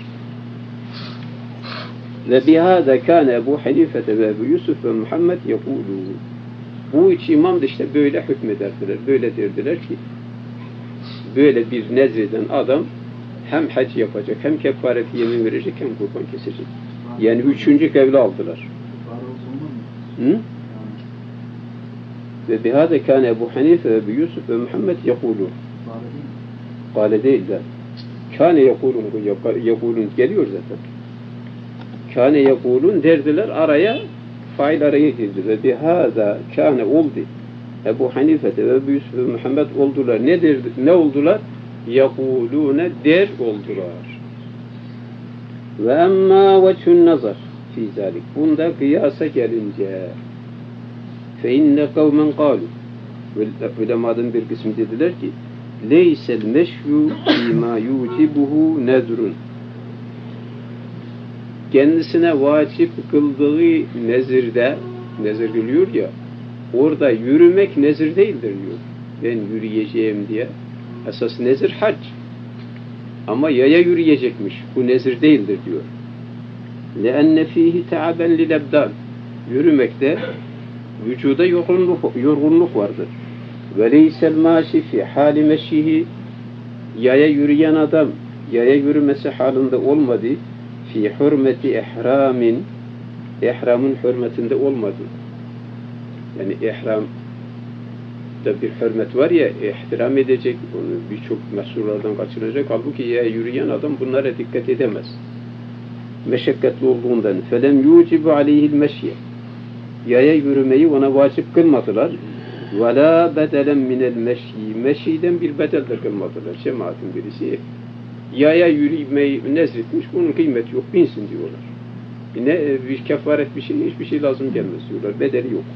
Ve bihâde kâne Ebu Hanifete ve Ebu Yusuf ve Muhammed yekûlû. Bu üç imam da işte böyle hükmederdiler, böyle derdiler ki, böyle bir nezreden adam hem hac yapacak, hem kefareti yemin verecek, hem kurban kesecek. Yani üçüncü kevli aldılar. Hı? Ve bihâde kâne Ebu Hanife ve Ebu Yusuf ve Muhammed yekûlûn. Kâle değil de. Kâne yekûlûn geliyor zaten. Kâne yekûlûn derdiler, araya fail araya girdi. Ve bihâda kâne oldu. Ebu Hanife ve Ebu Yusuf ve Muhammed oldular. Ne oldular? Yekûlûne der oldular. Ve emmâ veçhün nazar fî zâlik. Bunda kıyasa gelince fe inne kavmen kâlu. Ulemadan bir kısım dediler ki leysel meşyu fîmâ yucibuhu nedrun. Kendisine vacip kıldığı nezirde, nezir geliyor ya, orada yürümek nezir değildir diyor. Ben yürüyeceğim diye. Esas nezir hac. Ama yaya yürüyecekmiş. Bu nezir değildir diyor. لَاَنَّ ف۪يهِ تَعَبًا لِلَبْدَانِ Yürümekte vücuda yorgunluk vardır. وَلَيْسَ الْمَاشِ فِي حَالِ مَشِّهِ Yaya yürüyen adam, yaya yürümesi halinde olmadı. فِي حُرْمَةِ اِحْرَامٍ İhramın hürmetinde olmadı. Yani ihramda bir hürmet var ya, ihtiram edecek, onu birçok mesullardan kaçıracak. Halbuki yaya yürüyen adam bunlara dikkat edemez. Meşakkatli olduğundan فَلَمْ يُوْجِبُ عَلَيْهِ الْمَشْيَ Yaya yürümeyi ona vacip kılmadılar. وَلَا بَدَلًا مِنَ الْمَشْيِ Meşiden bir bedel de kılmadılar. Cemaatin birisi yaya yürümeyi nezretmiş, bunun kıymeti yok, binsin diyorlar. Bir kefaret bir şey, hiçbir şey lazım gelmez diyorlar. Bedeli yok.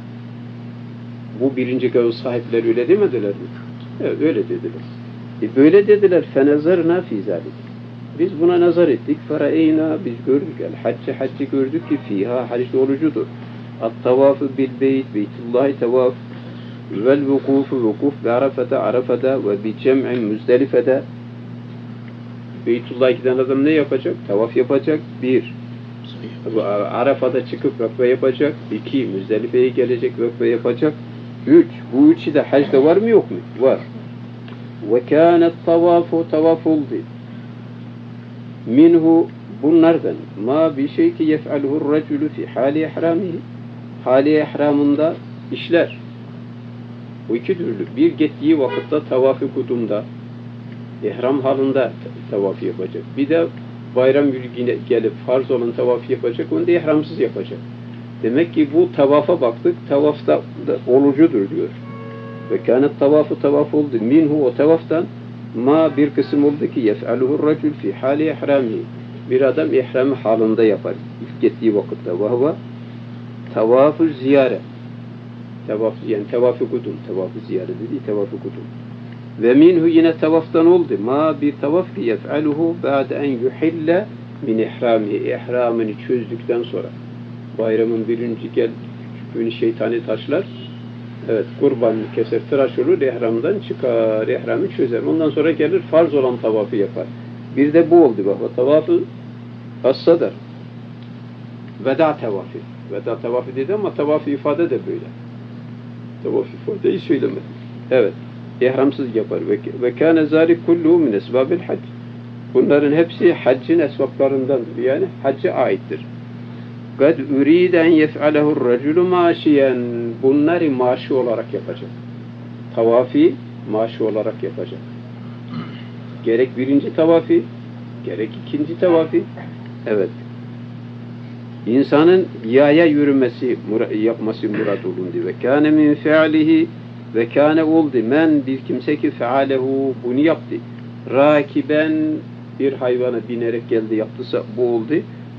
Bu birinci kavul sahipleri öyle demediler mi? Evet, öyle dediler. Böyle dediler. فَنَزَرْنَا فِي ذَلِكَ Biz buna nazar ettik. فَرَأَيْنَا Biz gördük. Haccı gördük ki fiha hac olucudur. At-tavafı bil beyt, beytullahi tavaf vel vukuf bi Arafa'da ve bi cem'in Müzdelife'de. Beytullah'a giden adam ne yapacak? Tavaf yapacak. 1. Arafa'da çıkıp vakfe yapacak. 2. Müzdelife'ye gelecek, vakfe yapacak. 3. Bu üçü de hacda var mı yok mu? Var. Ve kânet tavaf oldu. Minhu bunlardan ma bir şey ki yef'aluhur raculu fi hali ihramihi hali ihramında işler. Bu iki türlü. Bir gittiği vakitte tavaf-ı kudumda ihram halinde tavaf yapacak. Bir de bayram günü gelip farz olan tavaf yapacak. Onu da ihramsız yapacak. Demek ki bu tavafa baktık. Tavafta olucudur diyor. Ve kânet tavaf oldu. Minhu o tavaftan ma bir kısım oldu ki yef'aluhur racul fi hali ihramihi. Bir adam ihram halinde yapar. İlk gittiği vakitte. Ve huve tavaf-ı ziyare. Yani tavaf-ı kudum. Tavaf-ı ziyare dediği tavaf-ı kudum. Ve minhu yine tavaftan oldu. Ma bir tavaf ki yef'aluhu ba'de en yuhille min ihramihi. İhramını çözdükten sonra. Bayramın birinci günü şeytani taşlar. Evet, kurbanını keser, tıraş olur, ihramdan çıkar, ihramı çözer. Ondan sonra gelir, farz olan tavafı yapar. Bir de bu oldu bak, o tavafı hassadır. Veda tavafı. Veda tavafı dedi ama tavafı ifade de böyle. Tavafı ifadeyi söylemedi. Evet, ihramsız yapar. Ve kâne zâlik kulluhu min esbâbil hac. Bunların hepsi haccın esbaplarındandır. Yani hacca aittir. قَدْ اُرِيدَ اَنْ يَفْعَلَهُ الرَّجُلُ مَاشِيًا Bunları maaşı olarak yapacak. Tavafi maaşı olarak yapacak. Gerek birinci tavafi, gerek ikinci tavafi. Evet. İnsanın yaya yürümesi, yapması murad olundu. Ve kâne min fe'alihi ve kâne oldu. Men bir kimse ki fealehu bunu yaptı. Rakiben bir hayvana binerek geldi yaptıysa bu oldu.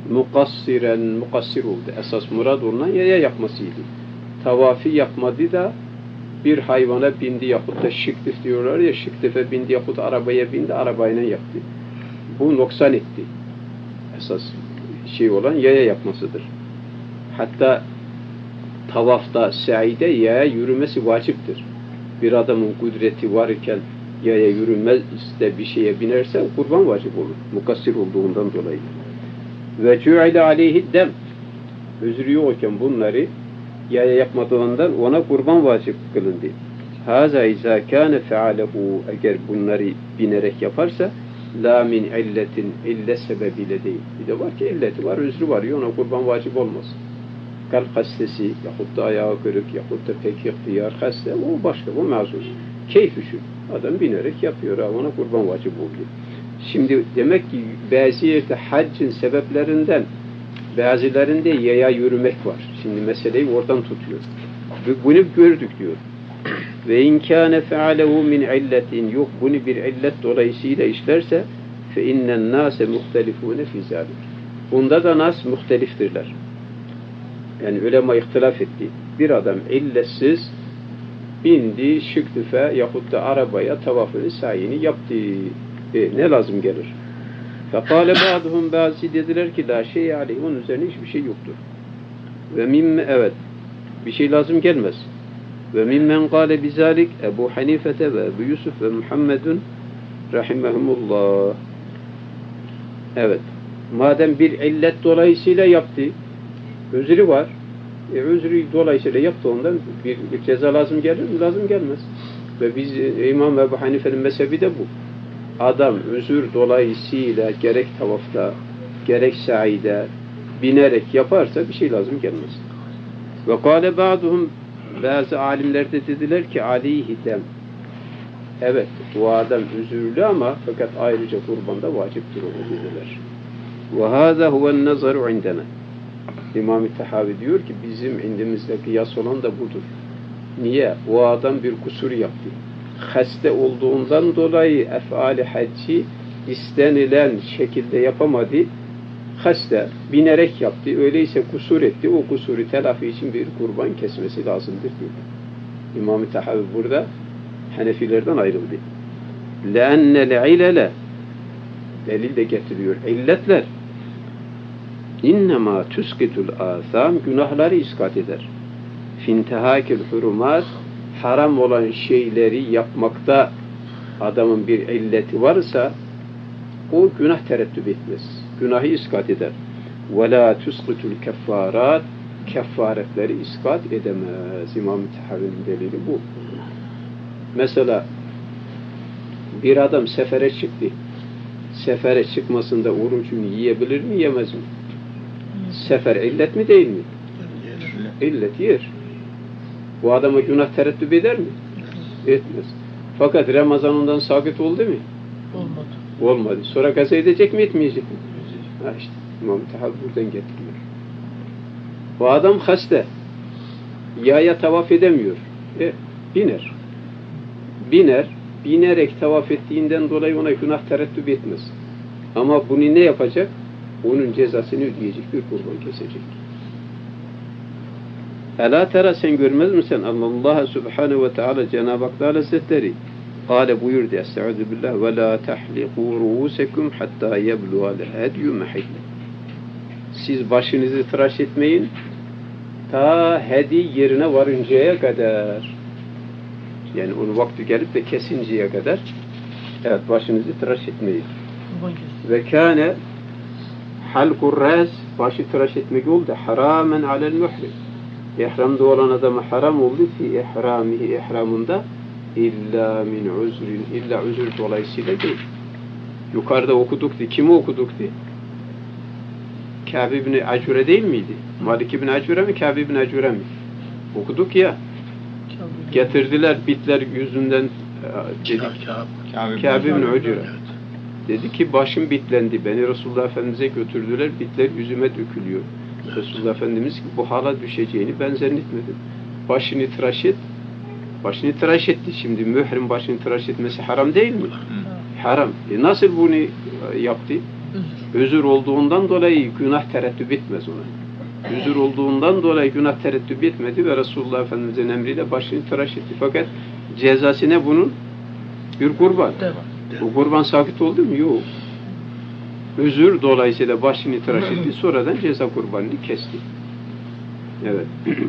Mukassir oldu. Esas murad olunan yaya yapmasıydı. Tavafi yapmadı da bir hayvana bindi yahut da şıktif diyorlar ya, şıktife bindi yahut arabaya bindi, arabayla yaptı. Bu noksan etti. Esas şey olan yaya yapmasıdır. Hatta tavafta, saide yaya yürümesi vaciptir. Bir adamın kudreti varken yaya yürümez de bir şeye binerse kurban vacip olur. Mukassir olduğundan dolayı. Ve cu'ile aleyhi dem. Özrü yokken bunları yaya yapmadığından ona kurban vacip kılındı. Haza izâ kâne fealehu, eğer bunları binerek yaparsa la min illetin, illet sebebiyle değil. Bir de var ki illeti var, özrü var. Ona kurban vacip olmaz. Kalp hastası yahut da ayağı kırık yahut da pek ihtiyar hasta, o başka, o mazur. Keyif için. Adam binerek yapıyor, ona kurban vacip oluyor. Şimdi demek ki bazı yerde haccın sebeplerinden bazılarında yaya yürümek var. Şimdi meseleyi oradan tutuyor. Bunu gördük diyor. Ve inkâne fealehu min illetin, yok bunu bir illet dolayısıyla işlerse fe innen nâse muhtelifûne fî zâlik. Bunda da nas muhteliftirler. Yani ulema ihtilaf etti. Bir adam illetsiz bindi şıktıfe yahut da arabaya tavafını sayini yaptı. Ne lazım gelir? Fekâle ba'duhum, bazı dediler ki la şey aleyhi, onun üzerine hiçbir şey yoktur. Ve mimme, evet, bir şey lazım gelmez. Ve mimmen kâle bizalik Ebu Hanifete ve Ebu Yusuf ve Muhammedun rahimehumullah. Evet. Madem bir illet dolayısıyla yaptı, özrü var. Özrü dolayısıyla yaptı, ondan bir ceza lazım gelir mi? Lazım gelmez. Ve biz İmam Ebu Hanife'nin mezhebi de bu. Adam özür dolayısıyla gerek tavafta, gerek saide binerek yaparsa bir şey lazım gelmez. Ve kâle ba'duhum, bazı alimler de dediler ki aleyhi dem. Evet, bu adam özürlü ama fakat ayrıca kurbanda vaciptir onu dediler. Ve hâzâ huven nazaru indena. İmam-ı Tahavi diyor ki bizim indimizde kıyas olan da budur. Niye? O adam bir kusur yaptı. Hasta olduğundan dolayı efali haccı istenilen şekilde yapamadı. Hasta binerek yaptı. Öyleyse kusur etti. O kusuru telafi için bir kurban kesmesi lazımdır diyor. İmam-ı Tahavi burada Hanefilerden ayrıldı. لَاَنَّ الْعِلَلَ, delil de getiriyor. İlletler İnnemâ tüskitul âthâm, günahları iskat eder. Fintehâkil hurumat, haram olan şeyleri yapmakta adamın bir illeti varsa o günah tereddüt etmez. Günahı iskat eder. وَلَا تُسْقِتُ الْكَفَّارَاتِ, keffaretleri iskat edemez. İmam-ı Tahavi'nin delili bu. Mesela bir adam sefere çıktı. Sefere çıkmasında orucunu yiyebilir mi, yemez mi? Sefer illet mi değil mi? İllet yer. Bu adama günah tereddüt eder mi? Etmez. Fakat Ramazan'ından sakit oldu mu? Olmadı. Olmadı. Sonra gaza edecek mi, etmeyecek mi? Ha işte İmam-ı Tahavi buradan getiriyor. Bu adam hasta. Yaya tavaf edemiyor. Biner. Binerek tavaf ettiğinden dolayı ona günah tereddüt etmez. Ama bunu ne yapacak? Onun cezasını ödeyecek, bir kurban kesecek. Ela tera, sen görmez misin? Allah Subhanahu ve Teala, Cenab-ı Hak Hazretleri kâle buyurdu, estaizu billah, ve la tahliqû ruûsekum hattâ yebluğal hedyu mehille. Siz başınızı tıraş etmeyin ta hedi yerine varıncaya kadar. Yani onun vakti gelip de kesinceye kadar, evet, başınızı tıraş etmeyin. Ve kâne halkur ras, başı tıraş etmek oldu haramen alel muhrim. İhramda olan adama haram oldu fi ihramihi, ihramında illa min uzrin, illa uzur dolayısıyla değil. Yukarıda okuduk di. Kimi okuduk di? Kâb ibn Acure değil miydi? Malik ibn Acure mi? Kâb ibn Acure mi? Okuduk ya. Getirdiler bitler yüzünden dedi, Kâb ibn Ucra. Evet. Dedi ki başım bitlendi. Beni Resulullah Efendimiz'e götürdüler. Bitler yüzüme dökülüyor. Resulullah Efendimiz bu hala düşeceğini ben zannetmedim. Başını tıraş et. Başını tıraş etti. Şimdi mührim başını tıraş etmesi haram değil mi? Haram. Nasıl bunu yaptı? Özür olduğundan dolayı günah tereddüt etmez ona. Özür olduğundan dolayı günah tereddüt etmedi ve Resulullah Efendimiz'in emriyle başını tıraş etti. Fakat cezası ne bunun? Bir kurban. Bu kurban sakit oldu mu? Yok. Özür dolayısıyla başını tıraş etti. Sonradan ceza kurbanını kesti. Evet.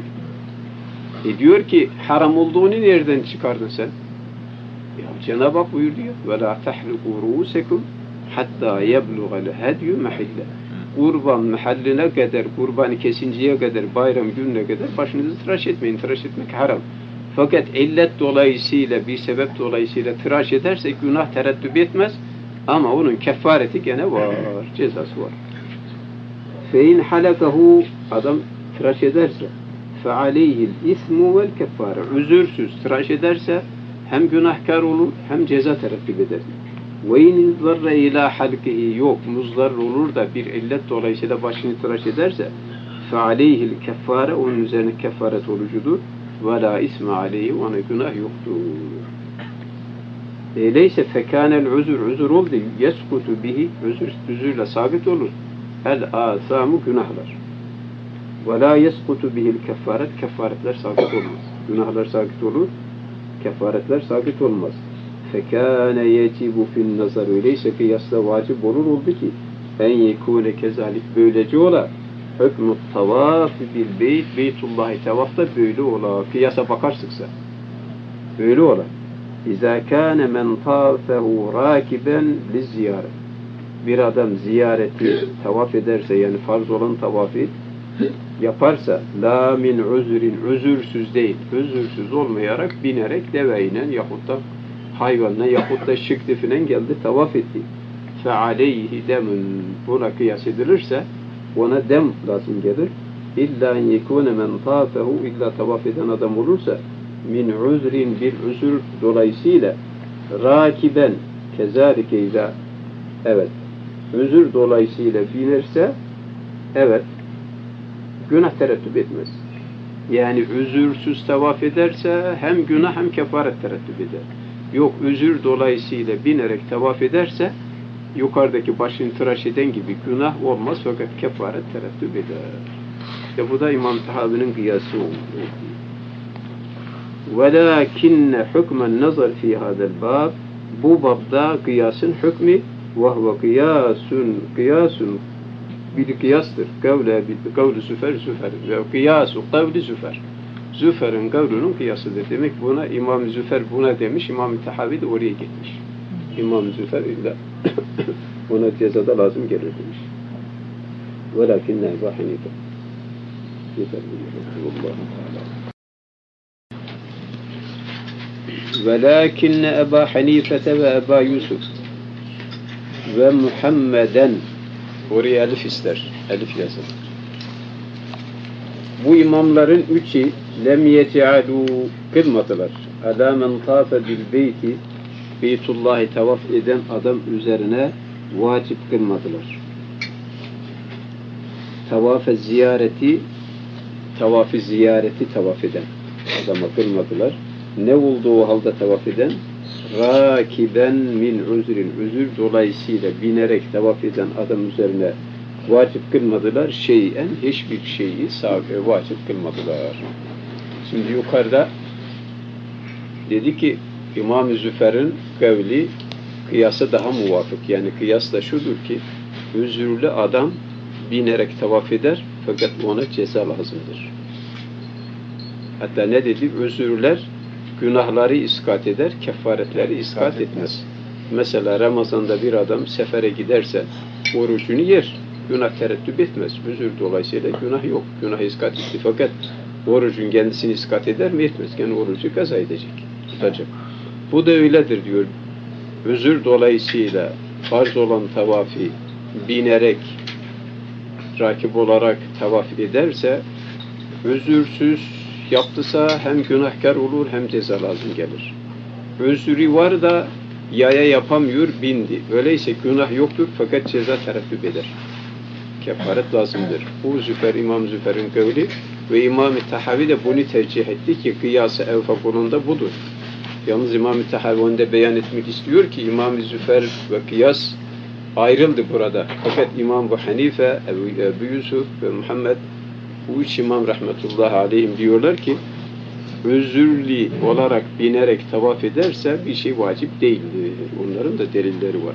Diyor ki haram olduğunu nereden çıkardın sen? Ya Cenab-ı Hak buyurdu ya وَلَا تَحْلِقُوا رُؤُسَكُمْ حَتَّى يَبْلُغَ الْهَدْيُ مَحِلَّ Kurban mahalline kadar, kurbanı kesinceye kadar, bayram gününe kadar başınızı tıraş etmeyin. Tıraş etmek haram. Fakat illet dolayısıyla, bir sebep dolayısıyla tıraş ederse günah tereddüt etmez. Ama onun kefareti gene var. Cezası var. فَاِنْ حَلَكَهُ Adam tıraş ederse فَعَلَيْهِ الْاِثْمُ وَالْكَفَّارَ Üzürsüz tıraş ederse hem günahkar olur hem ceza tereddüt eder. وَاِنْ اِذْضَرَّ اِلٰى حَلْقِهِ Yok, muzlar olur da bir illet dolayısıyla başını tıraş ederse فَعَلَيْهِ الْكَفَّارَ Onun üzerine kefaret olucudur. وَلَا اِسْمَ عَلَيْهِ Ona günah yoktur. Öyleyse فَكَانَ الْعُزُرْ Üzür oldu. يَسْقُتُ bihi Üzürle sabit olur. El-âsâmu Günahlar. وَلَا يَسْقُتُ بِهِ الْكَفَّارَةِ Kefaretler sabit olmaz. Günahlar sabit olur. Kefaretler sabit olmaz. فَكَانَ يَجِبُ فِي النَّظَرِ Öyleyse kıyasla vacip olur oldu ki en yekûne kezalik böylece ola hükmü tavâfi bil beyt Beytullah'ı tavafta böyle ola. Kıyasa bakarsıksa böyle ola. İzâ kâne men tâfehu râkiben lizziyâre Bir adam ziyareti tavaf ederse yani farz olan tavafı yaparsa la min üzrin özürsüz değil. Özürsüz olmayarak binerek deveyle yahut da hayvanla yahut da şıktifinen geldi tavaf etti. Fe aleyhi demun buna kıyas edilirse ona dem lazım gelir. İlla en yekûne men tâfehu illa tavaf eden adam olursa min üzrin bir üzür dolayısıyla rakiben kezalike izâ evet özür dolayısıyla binerse evet günah tereddüt etmez. Yani özürsüz tavaf ederse hem günah hem kefaret tereddüt eder. Yok özür dolayısıyla binerek tavaf ederse yukarıdaki başını tıraş eden gibi günah olmaz fakat kefaret tereddüt eder. İşte bu da İmam Tahavi'nin kıyası oldu. وَلَاكِنَّ حُكْمَ النَّظَرْ فِي هَذَا الْبَابِ Bu babda kıyasın hükmü وَهُوَ kıyasun bir kıyastır. Kavlu Züfer ve kıyasu kavli Züfer. Züfer'in kavlunun kıyasıdır. Demek buna İmam Züfer buna demiş, İmam Tahavi de oraya gitmiş. İmam Züfer illa ona cezada lazım gelir demiş. وَلَكِنَّ اَبَا حَنِيفَ وَلَكِنَّ اَبَا حَنِيفَةَ ve Eba Yusuf ve Muhammeden oraya elif ister. Elif yazın. Bu imamların üçü lem yec'alû kılmadılar. Alâ men tâfe bil beyti Beytullah'ı tavaf eden adam üzerine vacip kılmadılar. Tavaf-ı ziyareti tavaf eden adama kılmadılar. Ne olduğu halde tavaf eden? Rakiben min üzrin üzür dolayısıyla binerek tavaf eden adam üzerine vacip kılmadılar. Şeyen hiçbir şeyi vacip kılmadılar. Şimdi yukarıda dedi ki İmam-ı Züfer'in kavli kıyasa daha muvafık. Yani kıyas da şudur ki özürlü adam binerek tavaf eder fakat ona ceza lazımdır. Hatta ne dedi? Özürler günahları iskat eder, kefaretleri iskat etmez. Mesela Ramazan'da bir adam sefere giderse orucunu yer, günah tereddüt etmez. Özür dolayısıyla günah yok, günah iskat etti. Fakat orucun kendisini iskat eder mi? Etmez. Yani orucu kaza edecek, tutacak. Bu da öyledir diyor. Özür dolayısıyla farz olan tavafı binerek, rakip olarak tavaf ederse, özürsüz yaptısa hem günahkar olur hem ceza lazım gelir. özrü var da yaya yapamıyor, bindi. Öyleyse günah yoktur fakat ceza tereddüt eder. Kefaret lazımdır. Bu İmam Züfer'in kavli ve İmam-ı Tahavi de bunu tercih etti ki kıyas-ı evfakulunda budur. Yalnız İmam-ı Tahavi onu da beyan etmek istiyor ki İmam-ı Züfer ve kıyas ayrıldı burada. Fakat İmam Ebu Hanife, Ebu Yusuf ve Muhammed bu üç imam rahmetullahi aleyhim diyorlar ki özürlü olarak binerek tavaf ederse bir şey vacip değildir. Onların da delilleri var.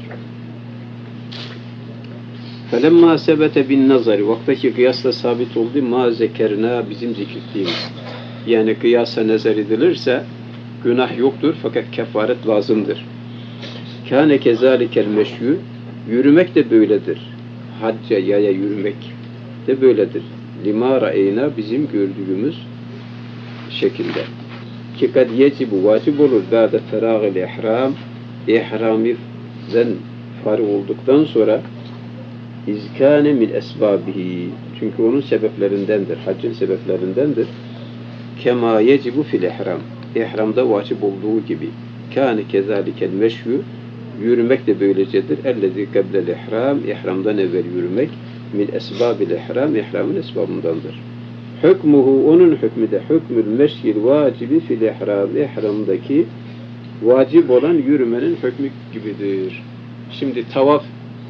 فَلَمَّا سَبَتَ بِالنَّظَرِ Vaktaki kıyasla sabit oldu. مَا zekerna bizim zikrettiğimiz. Yani kıyasa nazar edilirse günah yoktur fakat kefaret lazımdır. كَانَ كَذَٰلِكَ الْمَشْيُ Yürümek de böyledir. Hacca, yaya yürümek de böyledir. لِمَا رَأَيْنَا bizim gördüğümüz şekilde. Ki kad yecibu vacip olur ba'de ferâgil ihram ihramiden farı olduktan sonra izkâne min esbâbihi çünkü onun sebeplerindendir. Haccın sebeplerindendir. Kema yecibu fil ihram ihramda vacip olduğu gibi. Kâne kezâlikel meşyu yürümek de böylecedir. Ellezî kablel ihram ihramdan evvel yürümek min esbâbil ihram ihramın esbabındandır. Hükmuhu onun hükmü de hükmül meşyil vacibi fil ihram ihramdaki vacip olan yürümenin hükmü gibidir. Şimdi tavaf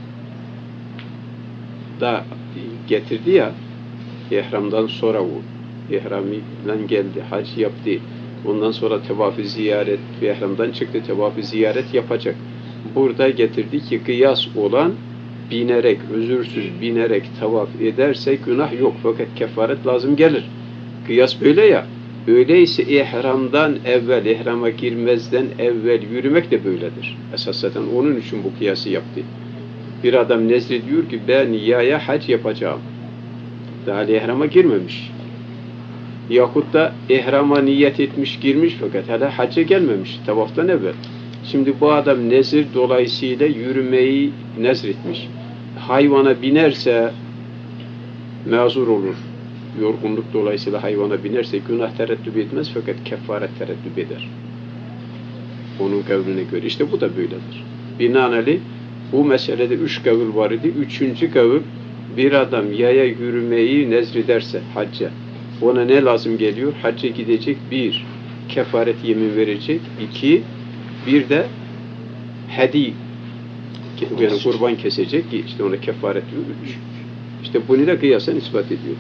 da getirdi ya ihramdan sonra o ihramdan geldi, hac yaptı. Ondan sonra tevaf-ı ziyaret ihramdan çıktı, tevaf-ı ziyaret yapacak. Burada getirdi ki kıyas olan binerek, özürsüz binerek tavaf ederse günah yok. Fakat kefaret lazım gelir. Kıyas böyle ya. Öyleyse ihramdan evvel, ihrama girmezden evvel yürümek de böyledir. Esasen onun için bu kıyası yaptı. Bir adam nezrediyor ki ben yaya hac yapacağım. Daha ihrama girmemiş. Yahut da ihrama niyet etmiş, girmiş fakat hala hacca gelmemiş. Tavaftan evvel. Şimdi bu adam nezir dolayısıyla yürümeyi nezretmiş. Hayvana binerse mazur olur. Yorgunluk dolayısıyla hayvana binerse günah tereddüt etmez fakat kefaret tereddüt eder. Onun kavline göre. İşte bu da böyledir. Binaenaleyh bu meselede 3 kavil var idi. 3. kavil bir adam yaya yürümeyi nezrederse hacca. Ona ne lazım geliyor? Hacca gidecek 1. Kefaret yemin verecek 2. Bir de hedi yani kurban kesecek ki işte ona kefaret 3. İşte bunu da kıyasen ispat ediyor.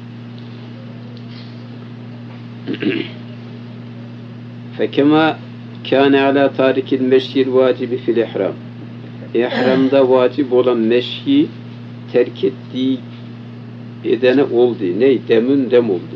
Fekema kâne alâ tarikil meşyil vacibi fil ihram. İhramda vacip olan meşyi terk ettiği edene oldu. Ne? Demün dem oldu.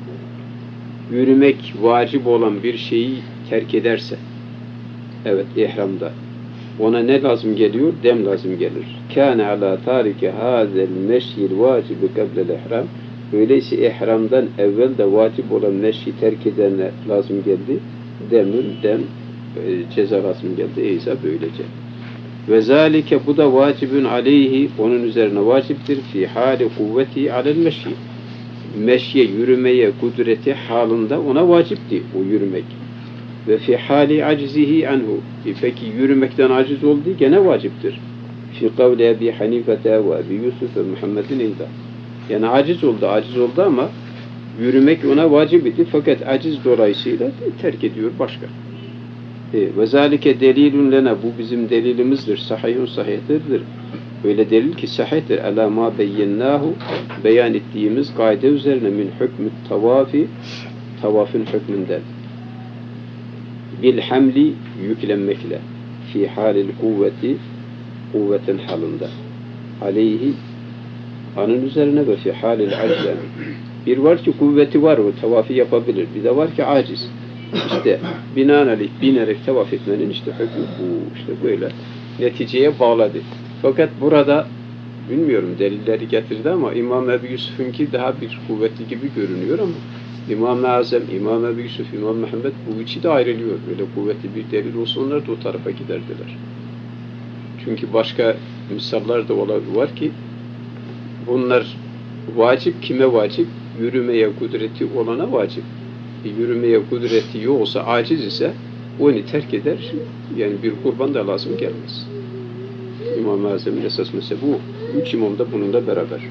Yürümek vacip olan bir şeyi terk ederse evet ihramda. Ona ne lazım geliyor? Dem lazım gelir. Kâne alâ tariki hâzel meşyil vacibi kablel ihram. Öyleyse ihramdan evvel de vacip olan meşyi terk edene lazım geldi. Dem ceza lazım geldi. İsa böylece. Ve zâlike bu da vacibün aleyhi onun üzerine vaciptir. Fi hâli kuvveti alel meşyi. Meşye yürümeye kudreti halinde ona vacipti o yürümek. Ve fi hali acizihi anhu. Peki yürümekten aciz olduğu gene vaciptir. Fi kavli Ebi Hanifete ve Ebi Yusuf ve Muhammed'in inda. Yani aciz oldu ama yürümek ona vacip idi. Fakat aciz dolayısıyla terk ediyor başka. Ve zalike delilun lena bu bizim delilimizdir. Sahihun sahihtir. Öyle delil ki sahihtir. Ala ma beyyennâhu beyan ettiğimiz kaide üzerine min hükmü tavafi tavafın hükmünden. Bil hamli yüklenmekle fi halil kuvveti kuvvetin halında aleyhi anın üzerine ve fi halil aczen bir var ki kuvveti var o tavafi yapabilir bir de var ki aciz işte binaenaleyh binerek tavaf etmenin işte hükmü bu işte böyle neticeye bağladı fakat burada bilmiyorum delilleri getirdi ama İmam Ebu Yusuf'unki daha bir kuvvetli gibi görünüyor ama İmam-ı Azam, İmam Ebu Yusuf, İmam Muhammed bu üçü de ayrılıyor. Böyle kuvvetli bir delil olsa onlar da o tarafa giderdiler. Çünkü başka misaller de var ki bunlar vacip kime vacip? Yürümeye kudreti olana vacip. Yürümeye kudreti yoksa aciz ise onu terk eder. Yani bir kurban da lazım gelmez. İmam-ı Azam'ın esas mesela bu. 3 imam da bununla beraber.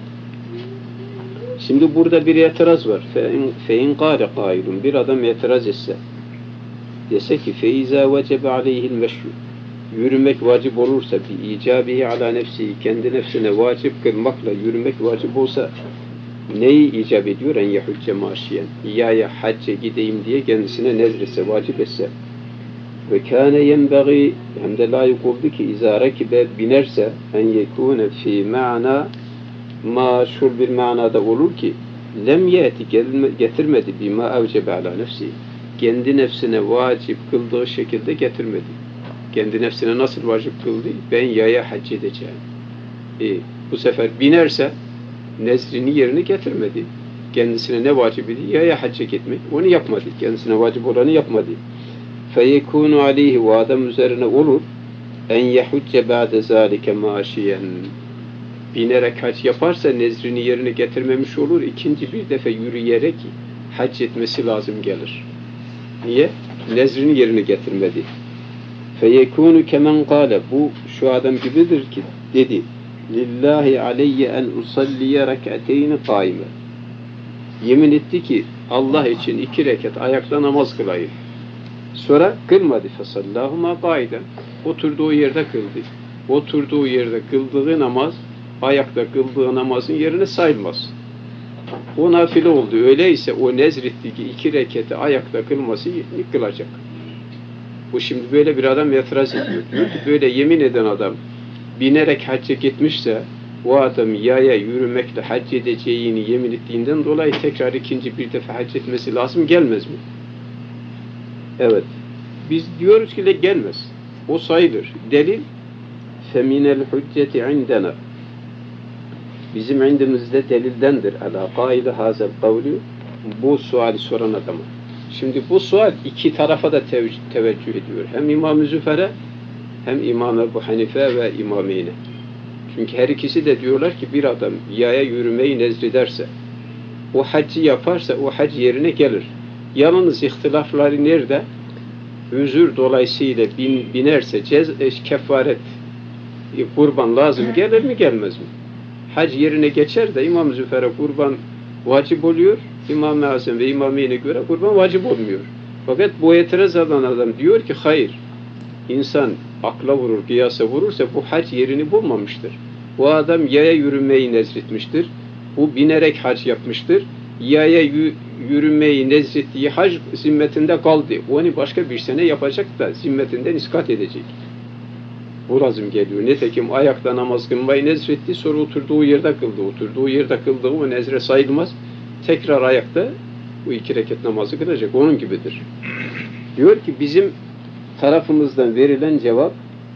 Şimdi burada bir itiraz var. فَاِنْ قَالَ قَائِلٌ Bir adam itiraz etse, dese ki فَاِذَا وَجَبَ عَلَيْهِ الْمَشْيُ Yürümek vacip olursa, bir icabihi ala nefsi, kendi nefsine vacip kılmakla yürümek vacip olsa, neyi icap ediyor? En yahücce maşiyen. Ya hacca gideyim diye kendisine nezrese, vacip etse. Ve kâne yenbeği, hem de layık oldu ki, izâ rekibe binerse, en yekûne fî ma'na, maşhur bir manada olur ki, lem yeti getirmedi bima evcebe ala nefsi. Kendi nefsine vacip kıldığı şekilde getirmedi. Kendi nefsine nasıl vacip kıldı? Ben yaya hac edeceğim. Bu sefer binerse nezrini yerine getirmedi. Kendisine ne vacip idi? Yaya hacca gitmek. Onu yapmadı. Kendisine vacip olanı yapmadı. فَيَكُونُ عَلَيْهِ O adam üzerine olur. En yehücce ba'de zâlike maşiyen. Binerek hac yaparsa nezrini yerine getirmemiş olur. İkinci bir defa yürüyerek hac etmesi lazım gelir. Niye? Nezrini yerine getirmedi. فَيَكُونُ كَمَنْ قَالَ Bu şu adam gibidir ki dedi. Lillahi aleyye en usalliye rek'ateyni kaime. Yemin etti ki Allah için 2 rekat ayakta namaz kılayım. Sonra kılmadı. Fesallahuma kaiden. Oturduğu yerde kıldı. Oturduğu yerde kıldığı namaz ayakta kıldığı namazın yerine sayılmaz. O nafile oldu. Öyleyse o nezrettiği 2 rekatı ayakta kılması kılacak. Bu şimdi böyle bir adam itiraz ediyor. Diyor ki böyle yemin eden adam binerek hacca gitmişse o adam yaya yürümekle hac edeceğini yemin ettiğinden dolayı tekrar ikinci bir defa hac etmesi lazım gelmez mi? Evet. Biz diyoruz ki gelmez. O sayılır. Delil فَمِنَ الْحُجَّةِ عِنْدَنَا Bizim indimizde delildendir. Ala قَائِلَ هَذَا الْقَوْلُ Bu suali soran adama. Şimdi bu sual 2 tarafa da teveccüh ediyor. Hem İmam-ı Züfer'e hem İmam Ebu Hanife ve İmameyne. Çünkü her ikisi de diyorlar ki bir adam yaya yürümeyi nezrederse, o haccı yaparsa o hac yerine gelir. Yalnız ihtilafları nerede? Üzür dolayısıyla binerse kefaret, kurban lazım gelir mi gelmez mi? Hac yerine geçer de İmam Züfer'e kurban vacip oluyor. İmam-ı Azam ve İmameyne göre kurban vacip olmuyor. Fakat bu itiraz eden adam diyor ki hayır. İnsan akla vurur, kıyasa vurursa bu hac yerini bulmamıştır. Bu adam yaya yürümeyi nezretmiştir. Bu binerek hac yapmıştır. Yaya yürümeyi nezrettiği hac zimmetinde kaldı. Onu başka bir sene yapacak da zimmetinden iskat edecek. Bu lazım geliyor. Nitekim ayakta namaz kılmayı nezretti, sonra oturduğu yerde kıldı. Oturduğu yerde kıldığı o nezre sayılmaz. Tekrar ayakta bu 2 rekat namazı kılacak. Onun gibidir. Diyor ki bizim tarafımızdan verilen cevap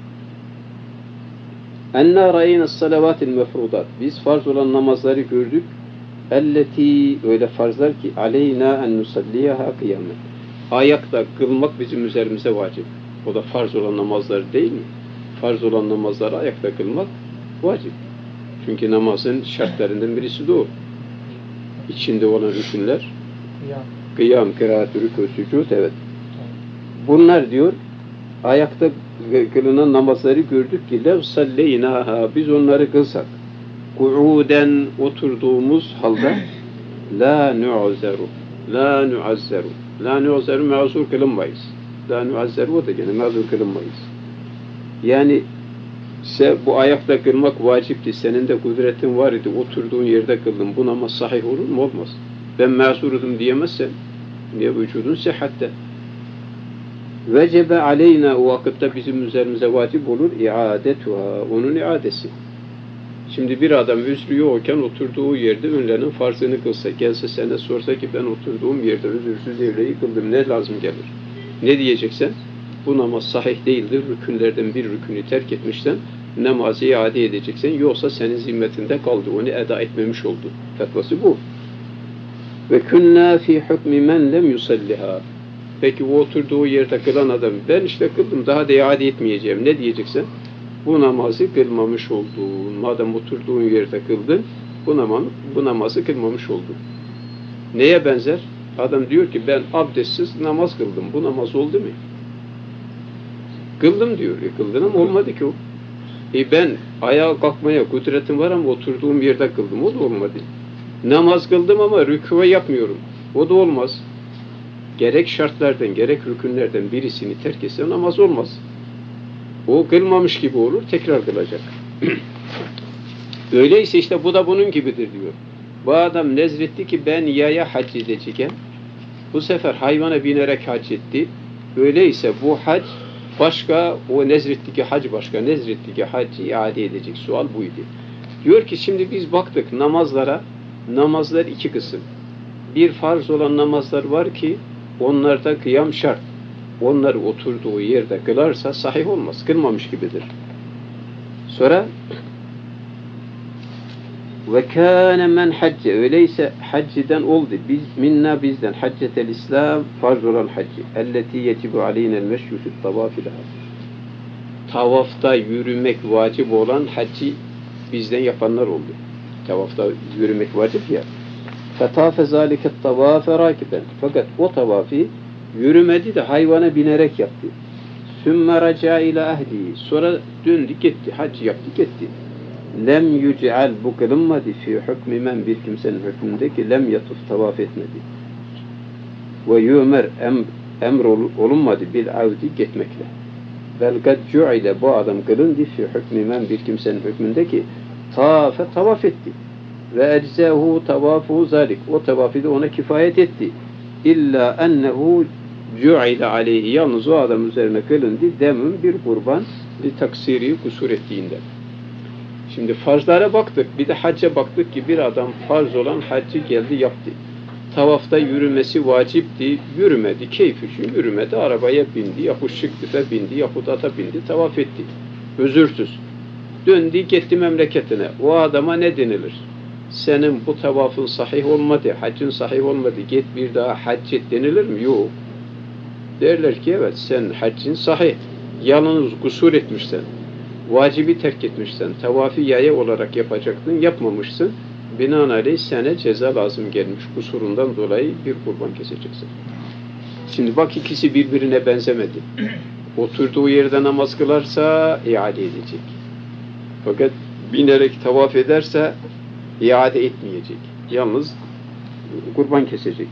enna ra'ynas salavatil mefrudat. Biz farz olan namazları gördük. Elleti öyle farzlar ki aleyna en nusalliyaha kıyamet. Ayakta kılmak bizim üzerimize vacip. O da farz olan namazlar değil mi? Farz olan namazları ayakta kılmak vacip. Çünkü namazın şartlarından birisi de o. İçinde olan rükünler kıyam, kıraat, rükû, sücud, evet. Bunlar diyor ayakta kılınan namazları gördük ki lev salleynaha biz onları kılsak ku'uden oturduğumuz halde la nu'azzeru la nu'azzeru mazur kılınmayız. La nu'azzeru o da gene mazur kılınmayız. Yani bu ayakta kılmak vacipti. Senin de kudretin var idi. Oturduğun yerde kıldın. Bu namaz sahih olur mu? Olmaz. Ben mazurudum diyemezsen niye vücudun sıhhatte? Vecebe aleyna o vakitte bizim üzerimize vacip olur iadetuha. Onun iadesi. Şimdi bir adam üzrü yokken oturduğu yerde önlerinin farzını kılsa, gelse sana sorsa ki ben oturduğum yerde özürsüz evreyi kıldım. Ne lazım gelir? Ne diyeceksen? Bu namaz sahih değildir. Rükünlerden bir rükünü terk etmişsen namazı iade edeceksen. Yoksa senin zimmetinde kaldı. Onu eda etmemiş oldu. Fetvası bu. Ve künna fi hukmi men lem yusalliha. Peki o oturduğu yerde kılan adam ben işte kıldım daha da iade etmeyeceğim. Ne diyeceksen? Bu namazı kılmamış oldun. Madem oturduğun yerde kıldın bu namazı kılmamış oldun. Neye benzer? Adam diyor ki ben abdestsiz namaz kıldım. Bu namaz oldu mu? Kıldım diyor. Kıldın ama olmadı ki o. Ben ayağa kalkmaya kudretim var ama oturduğum yerde kıldım. O da olmadı. Namaz kıldım ama rükû yapmıyorum. O da olmaz. Gerek şartlardan, gerek rükünlerden birisini terk etse namaz olmaz. O kılmamış gibi olur, tekrar kılacak. Öyleyse işte bu da bunun gibidir diyor. Bu adam nezretti ki ben yaya hac edeceğim. Bu sefer hayvana binerek hac etti. Öyleyse bu hac başka, o nezretteki hac başka, nezretteki hacı iade edecek. Sual buydu. Diyor ki şimdi biz baktık namazlara, namazlar iki kısım. Bir farz olan namazlar var ki onlarda kıyam şart. Onları oturduğu yerde kılarsa sahih olmaz. Kılmamış gibidir. Sonra ve kâne men hacce, öyleyse hacciden oldu. Biz minna bizden haccetel İslam farz olan haccı. Elleti yecibu aleynel meşyu fit tavafil tavafta yürümek vacip olan haccı bizden yapanlar oldu. Tavafta yürümek vacip ya. Fetafe zâliket tavâfe râkiben. Fakat o tavafı yürümedi de hayvana binerek yaptı. Sümme raca ile ahli. Sonra döndü gitti. Hac yaptı gitti. Lem yüceal, bu kılınmadı fi hükmü men, bir kimsenin hükmündeki lem yatuf, tavaf etmedi. Ve yümer emr olunmadı bil avdi gitmekle. Vel kad cu'ile, bu adam kılındı fi hükmü men, bir kimsenin hükmündeki tavaf etti. Ve eczahu tavafu zalik, o tavafı da ona kifayet etti. İlla ennehu cu'ile aleyhi, yalnız o adam üzerine kılındı demin bir kurban bir taksiri kusur ettiğinden. Şimdi farzlara baktık, bir de hacca baktık ki bir adam farz olan haccı geldi yaptı. Tavafta yürümesi vacipti, yürümedi, keyif için yürümedi, arabaya bindi, yahut şıklıfe bindi, yahut ata bindi, tavaf etti. Özürsüz. Döndü, gitti memleketine. O adama ne denilir? Senin bu tavafın sahih olmadı, haccın sahih olmadı, git bir daha hac et denilir mi? Yok. Derler ki evet, sen haccın sahih, yalnız kusur etmişsen, vacibi terk etmişsen, tavafı yaya olarak yapacaktın, yapmamışsın. Binaenaleyh sana ceza lazım gelmiş. Kusurundan dolayı bir kurban keseceksin. Şimdi bak, ikisi birbirine benzemedi. Oturduğu yerde namaz kılarsa iade edecek. Fakat binerek tavaf ederse iade etmeyecek. Yalnız kurban kesecek.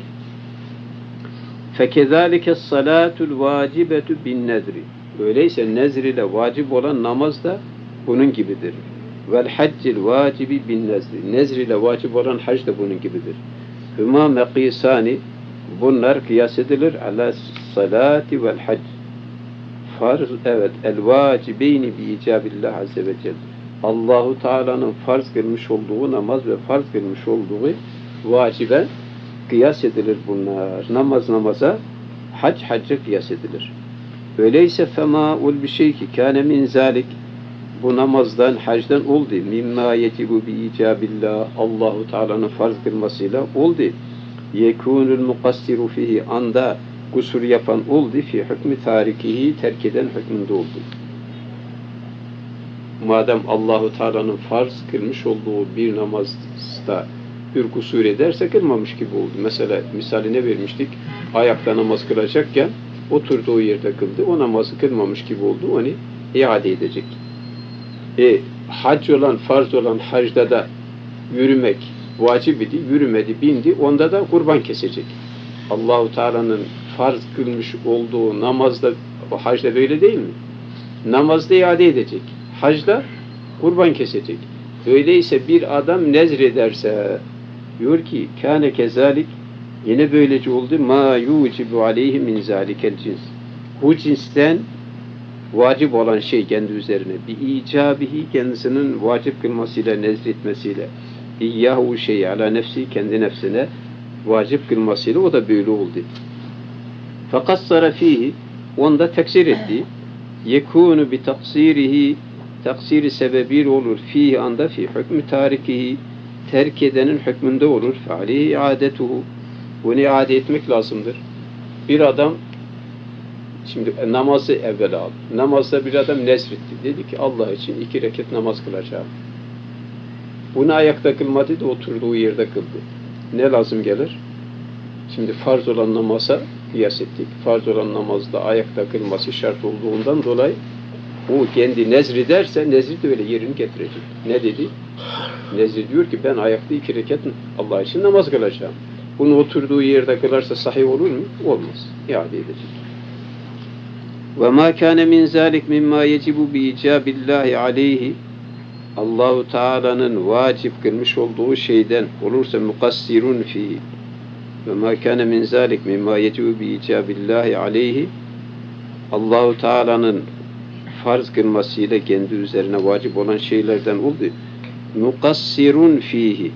فَكَذَٰلِكَ الصَّلَاةُ الْوَاجِبَةُ بِالنَّذْرِ. Öyleyse nezr ile vacip olan namaz da bunun gibidir. وَالْحَجِّ الْوَاجِبِ بِالنَّذْرِ. Nezr ile vacip olan hac da bunun gibidir. هُمَا مَقِيسَانِ. Bunlar kıyas edilir. عَلَى الصَّلَاةِ وَالْحَجِّ. Farz, evet. الْوَاجِبَيْنِ بِإِجَابِ اللّٰهِ عَزَّ وَجَلَّ. Allahu Teala'nın farz kılmış olduğu namaz ve farz kılmış olduğu vacibe kıyas edilir bunlar. Namaz namaza, hac hacca kıyas edilir. Öyleyse femâ'ul bir şey ki kâne min zâlik, bu namazdan, hacdan oldu. Mimma yecibu bi icabillah, Allahu Teala'nın farz kılmasıyla oldu. Yekûnul mukassiru fihi, anda kusur yapan oldu. Fi hükmü tarikihi, terk eden hükmünde oldu. Madem Allahu Teala'nın farz kılmış olduğu bir namazda bir kusur ederse kılmamış gibi oldu. Mesela misaline vermiştik. Ayakta namaz kılacakken oturduğu yerde kıldı. O namazı kılmamış gibi oldu. Onu iade edecek. Hac olan, farz olan hacda da yürümek vacip idi. Yürümedi, bindi. Onda da kurban kesecek. Allahu Teala'nın farz kılmış olduğu namazda, hacda böyle değil mi? Namazda iade edecek. Hacda kurban kesecek. Öyleyse bir adam nezr ederse, diyor ki kâne kezalik, yine böylece oldu. Ma yucibu aleyhi min zâlikel cins. Bu cinsten vacip olan şey kendi üzerine. Bi icabihi, kendisinin vacip kılmasıyla, nezretmesiyle. İyyâhu şey ala nefsi, kendi nefsine vacip kılmasıyla o da böyle oldu. Fekassara fihi, onda teksir etti. Yekûnu bi taksirihi, taksiri sebebiyle olur. Fihi, anda fi hükmü tarikihi, terk edenin hükmünde olur. Fe'aleyhi iadetuhu. Bunu iade etmek lazımdır. Bir adam, şimdi namazı evvel al. Namazda bir adam nezretti. Dedi ki Allah için 2 rekat namaz kılacağım. Bunu ayakta kılmadı da oturduğu yerde kıldı. Ne lazım gelir? Şimdi farz olan namaza kıyas ettik. Farz olan namazda ayakta kılması şart olduğundan dolayı o kendi nezri derse nezri de öyle yerini getirecek. Ne dedi? Nezri diyor ki ben ayakta 2 rekat Allah için namaz kılacağım. Bunu oturduğu yerde kılarsa sahih olur mu? Olmaz. İade edecek. وَمَا كَانَ مِنْ ذَٰلِكْ مِمَّا يَجِبُ بِإِجَابِ اللّٰهِ عَلَيْهِ Allah-u Teala'nın vacip kılmış olduğu şeyden olursa mukassirun fi ve ma kana min zalik mimma yecu bi icabillahi aleyhi Allah-u Teala'nın farz kılmasıyla kendi üzerine vacip olan şeylerden oldu. Mukassirun fihi.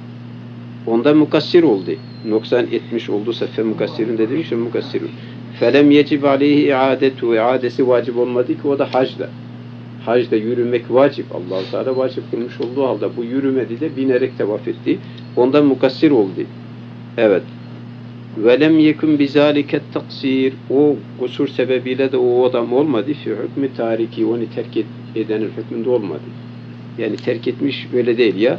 Onda mukassir oldu. Noksan etmiş olduysa fe mukassirun dediğim için mukassirun. Felem yecib aleyhi iadetu. İadesi vacip olmadı ki o da hacda. Hacda yürümek vacip. Allah-u Teala vacip kılmış olduğu halde bu yürümedi de binerek tevaf etti. Ondan mukassir oldu. Evet. Velem yekun bizaliket taksir. O kusur sebebiyle de o adam olmadı. Fi hükmü tariki. Onu terk edenin hükmünde olmadı. Yani terk etmiş öyle değil ya.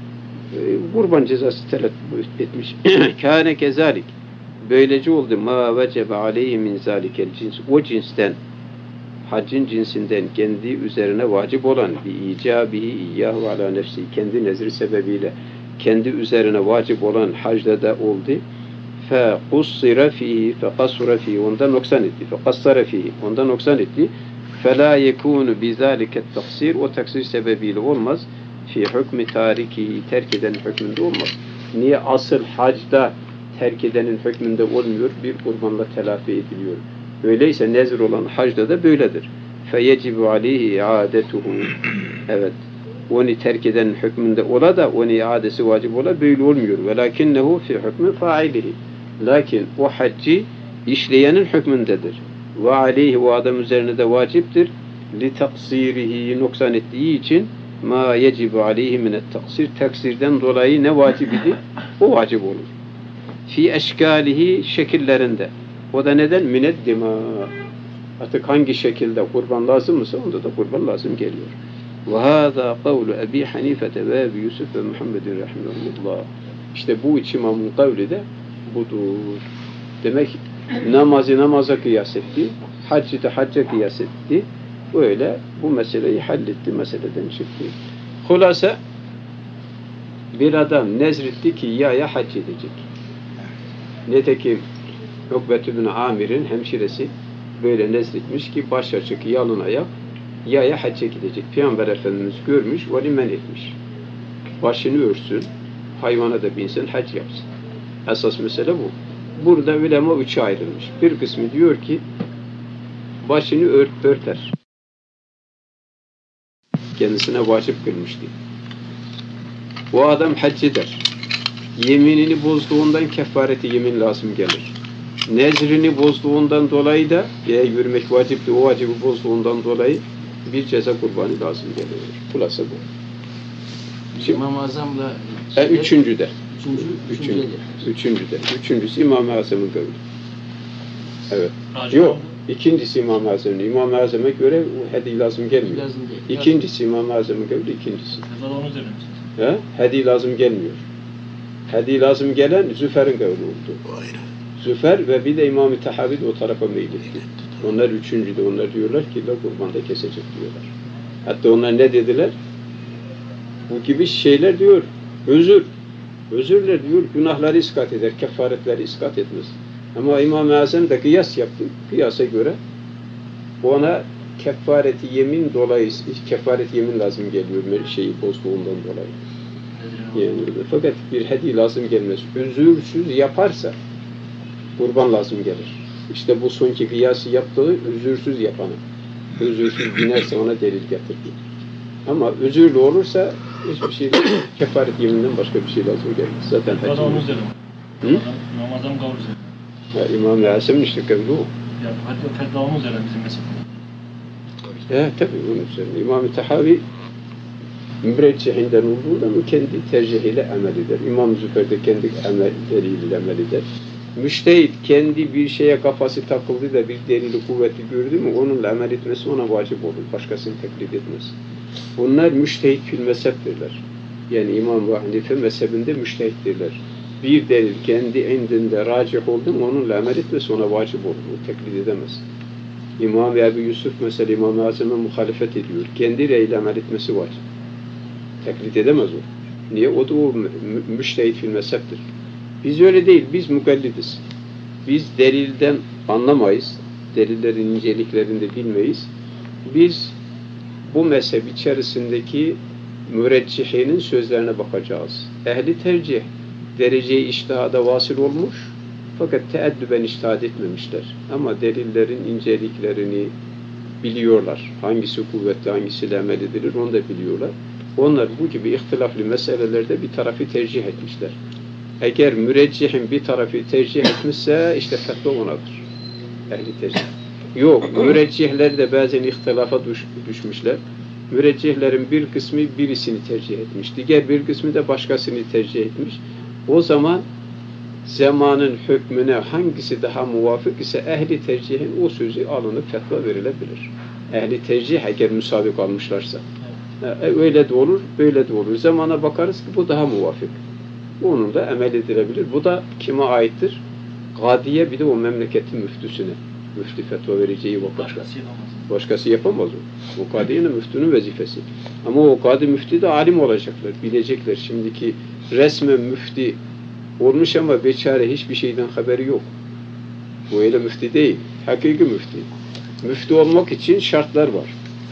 Kurban cezası talep etmiş. Kâne kezalik. Böylece oldu. Ma vecebe aleyhi min zalikel cins. O cinsten haccın cinsinden kendi üzerine vacip olan bir icabihi iyyahu ala nefsi kendi nezri sebebiyle kendi üzerine vacip olan hacda da oldu. Fe kussira fihi fe kasura fihi ondan noksan etti. Fe kassara fihi ondan noksan etti. Fe la yekunu bizaliket taksir o taksir sebebiyle olmaz. Fi hükmü tarikihi terk edenin hükmünde olmaz. Niye asıl hacda terk edenin hükmünde olmuyor? Bir kurbanla telafi ediliyor. Öyleyse nezir olan hacda da böyledir. فَيَجِبُ عَلَيْهِ اِعَادَتُهُ Evet. Onu terk edenin hükmünde ola da onu iadesi vacip ola böyle olmuyor. وَلَكِنَّهُ فِي حُكْمِ فَاعِلِهِ Lakin o haccı işleyenin hükmündedir. وَعَلَيْهِ o adam üzerine de vaciptir. لِتَقْصِيرِهِ noksan ettiği için مَا يَجِبُ عَلَيْهِ مِنَ التَّقْصِيرِ Taksirden dolayı ne vacip idi? O vacip olur. Fi eşkalihi şekillerinde. O da neden? Mineddima. Artık hangi şekilde kurban lazımsa onda da kurban lazım geliyor. Ve hâzâ kavlu Ebi Hanifete ve Ebi Yusuf ve Muhammedin rahimahullah. İşte bu üç imamın kavli de budur. Demek namazı namaza kıyas etti. Haccı da hacca kıyas etti. Böyle bu meseleyi halletti. Meseleden çıktı. Hulasa bir adam nezretti ki ya hac edecek. Nitekim Ukbet bin Amir'in hemşiresi böyle nezretmiş ki baş açık yalın ayak yaya hacca gidecek. Peygamber Efendimiz görmüş, onu men etmiş. Başını örsün, hayvana da binsin, hac yapsın. Esas mesele bu. Burada ulema üçe ayrılmış. Bir kısmı diyor ki başını örter. Kendisine vacip kılmıştı. O adam hac eder. Yeminini bozduğundan kefareti yemin lazım gelir. Nezrini bozduğundan dolayı da yürümek vacipti, o vacibi bozduğundan dolayı bir ceza kurbanı lazım geliyor. Kulası bu. İmam-ı Azam'la üçüncüde. Üçüncüde. Üçüncüsü İmam-ı Azam'ın kavli. Evet. Yok. İkincisi İmam-ı Azam'ın. İmam-ı Azam'a göre hediye lazım gelmiyor. İkincisi İmam-ı Azam'ın kavli, ikincisi. Hediye lazım gelmiyor. Hediye lazım gelen Züfer'in kavli oldu. Züfer ve bir de İmam-ı Tahavi o tarafa meyletti. Onlar üçüncüde. Onlar diyorlar ki kurbanda kesecek diyorlar. Hatta onlar ne dediler? Bu gibi şeyler diyor. Özürler diyor. Günahları iskat eder. Kefaretleri iskat etmez. Ama İmam-ı Azam da kıyas yaptı. Kıyasa göre ona kefareti yemin dolayı kefareti yemin lazım geliyor. Şeyi bozduğundan dolayı. Yani, fakat bir hediye lazım gelmez. Özürsüz yaparsa kurban lazım gelir. İşte bu sonki kıyası yaptığı özürsüz yapana. Özürsüz binerse ona delil getirdi. Ama özürlü olursa hiçbir şey kefaret yeminden başka bir şey lazım gelmez. Zaten hacı. Namazdan kavlu üzerine. İmam-ı Azam'ın işte kavlu o. Ya fetvamız üzerine bizim mesela. Tabii onun üzerine. İmam-ı Tahavi müreccihinden olduğundan o kendi tercihiyle amel eder. İmam Züfer de kendi deliliyle amel eder. Müştehit kendi bir şeye kafası takıldı da bir delili kuvveti gördü mü onunla amel etmesi ona vacip olur. Başkasını taklit etmez. Bunlar müştehit fil mezheptirler. Yani İmam Ebu Hanife mezhebinde müştehittirler. bir delil kendi indinde racih oldu mu onunla amel etmesi ona vacip olur. O teklit edemez. İmam Ebu Yusuf mesela İmam-ı Azam'a muhalefet ediyor. Kendiyle amel etmesi vacip. Teklit edemez o. Niye? O da o müştehit fil mezheptir. Biz öyle değil. Biz mukallidiz. Biz delilden anlamayız. Delillerin inceliklerini de bilmeyiz. Biz bu mezhep içerisindeki müreccihinin sözlerine bakacağız. Ehli tercih derece-i içtihada vasıl olmuş fakat teeddüben içtihad etmemişler. Ama delillerin inceliklerini biliyorlar. Hangisi kuvvetli, hangisiyle amel edilir onu da biliyorlar. Onlar bu gibi ihtilaflı meselelerde bir tarafı tercih etmişler. Eğer müreccihin bir tarafı tercih etmişse işte fetva onadır. Ehli tercih. Yok, müreccihler de bazen ihtilafa düşmüşler. Müreccihlerin bir kısmı birisini tercih etmiş. Diğer bir kısmı da başkasını tercih etmiş. O zaman zamanın hükmüne hangisi daha muvafık ise ehli tercihin o sözü alınıp fetva verilebilir. Ehli tercih eğer müsabık almışlarsa. Öyle de olur, böyle de olur. Zamana bakarız ki bu daha muvafık. Onun da amel edilebilir. Bu da kime aittir? Kadiye bir de o memleketin müftüsüne. Müftü fetva vereceği vakit. Başkası yapamaz o. O kadiyenin müftünün vazifesi. Ama o kadi müftü de alim olacaklar, bilecekler. Şimdiki resmen müftü olmuş ama beçare hiçbir şeyden haberi yok. Bu öyle müftü değil. Hakiki müftü. Müftü olmak için şartlar var.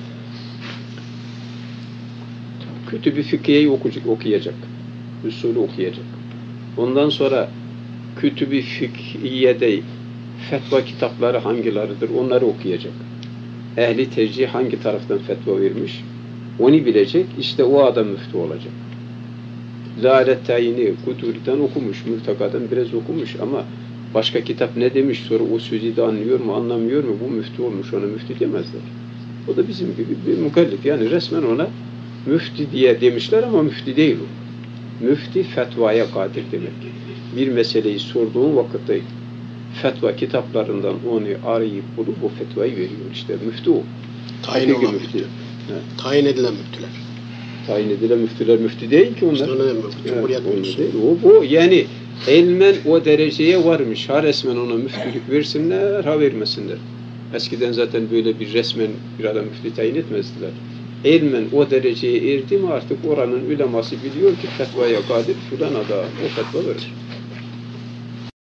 Kütüb-i fıkhiyeyi okuyacak. Usulü okuyacak. Ondan sonra Kütüb-i Fıkhiyede fetva kitapları hangileridir onları okuyacak. Ehli tercih hangi taraftan fetva vermiş onu bilecek. İşte o adam müftü olacak. Lâlet tayini Kuduri'den okumuş, Mültaka'dan biraz okumuş ama başka kitap ne demiş sonra o sözü de anlıyor mu anlamıyor mu bu müftü olmuş ona müftü demezler. O da bizim gibi bir mukallid yani resmen ona müftü diye demişler ama müftü değil o. Müftü fetvaya kadir demek. Bir meseleyi sorduğun vakitte fetva kitaplarından onu arayıp bulup o fetvayı veriyor. İşte müftü o. Tayin olan müftü. Tayin edilen müftüler. Tayin edilen müftüler müftü değil ki onlar. İşte ona Cumhuriyet müftüsü. Değil. Bu yani ilmen o dereceye varmış. Ha resmen ona müftülük versinler, ha vermesinler. Eskiden zaten böyle bir resmen bir adam müftü tayin etmezdiler. İlmen o dereceye erdi mi artık oranın uleması biliyor ki fetvaya kadir filan ada o fetva verir.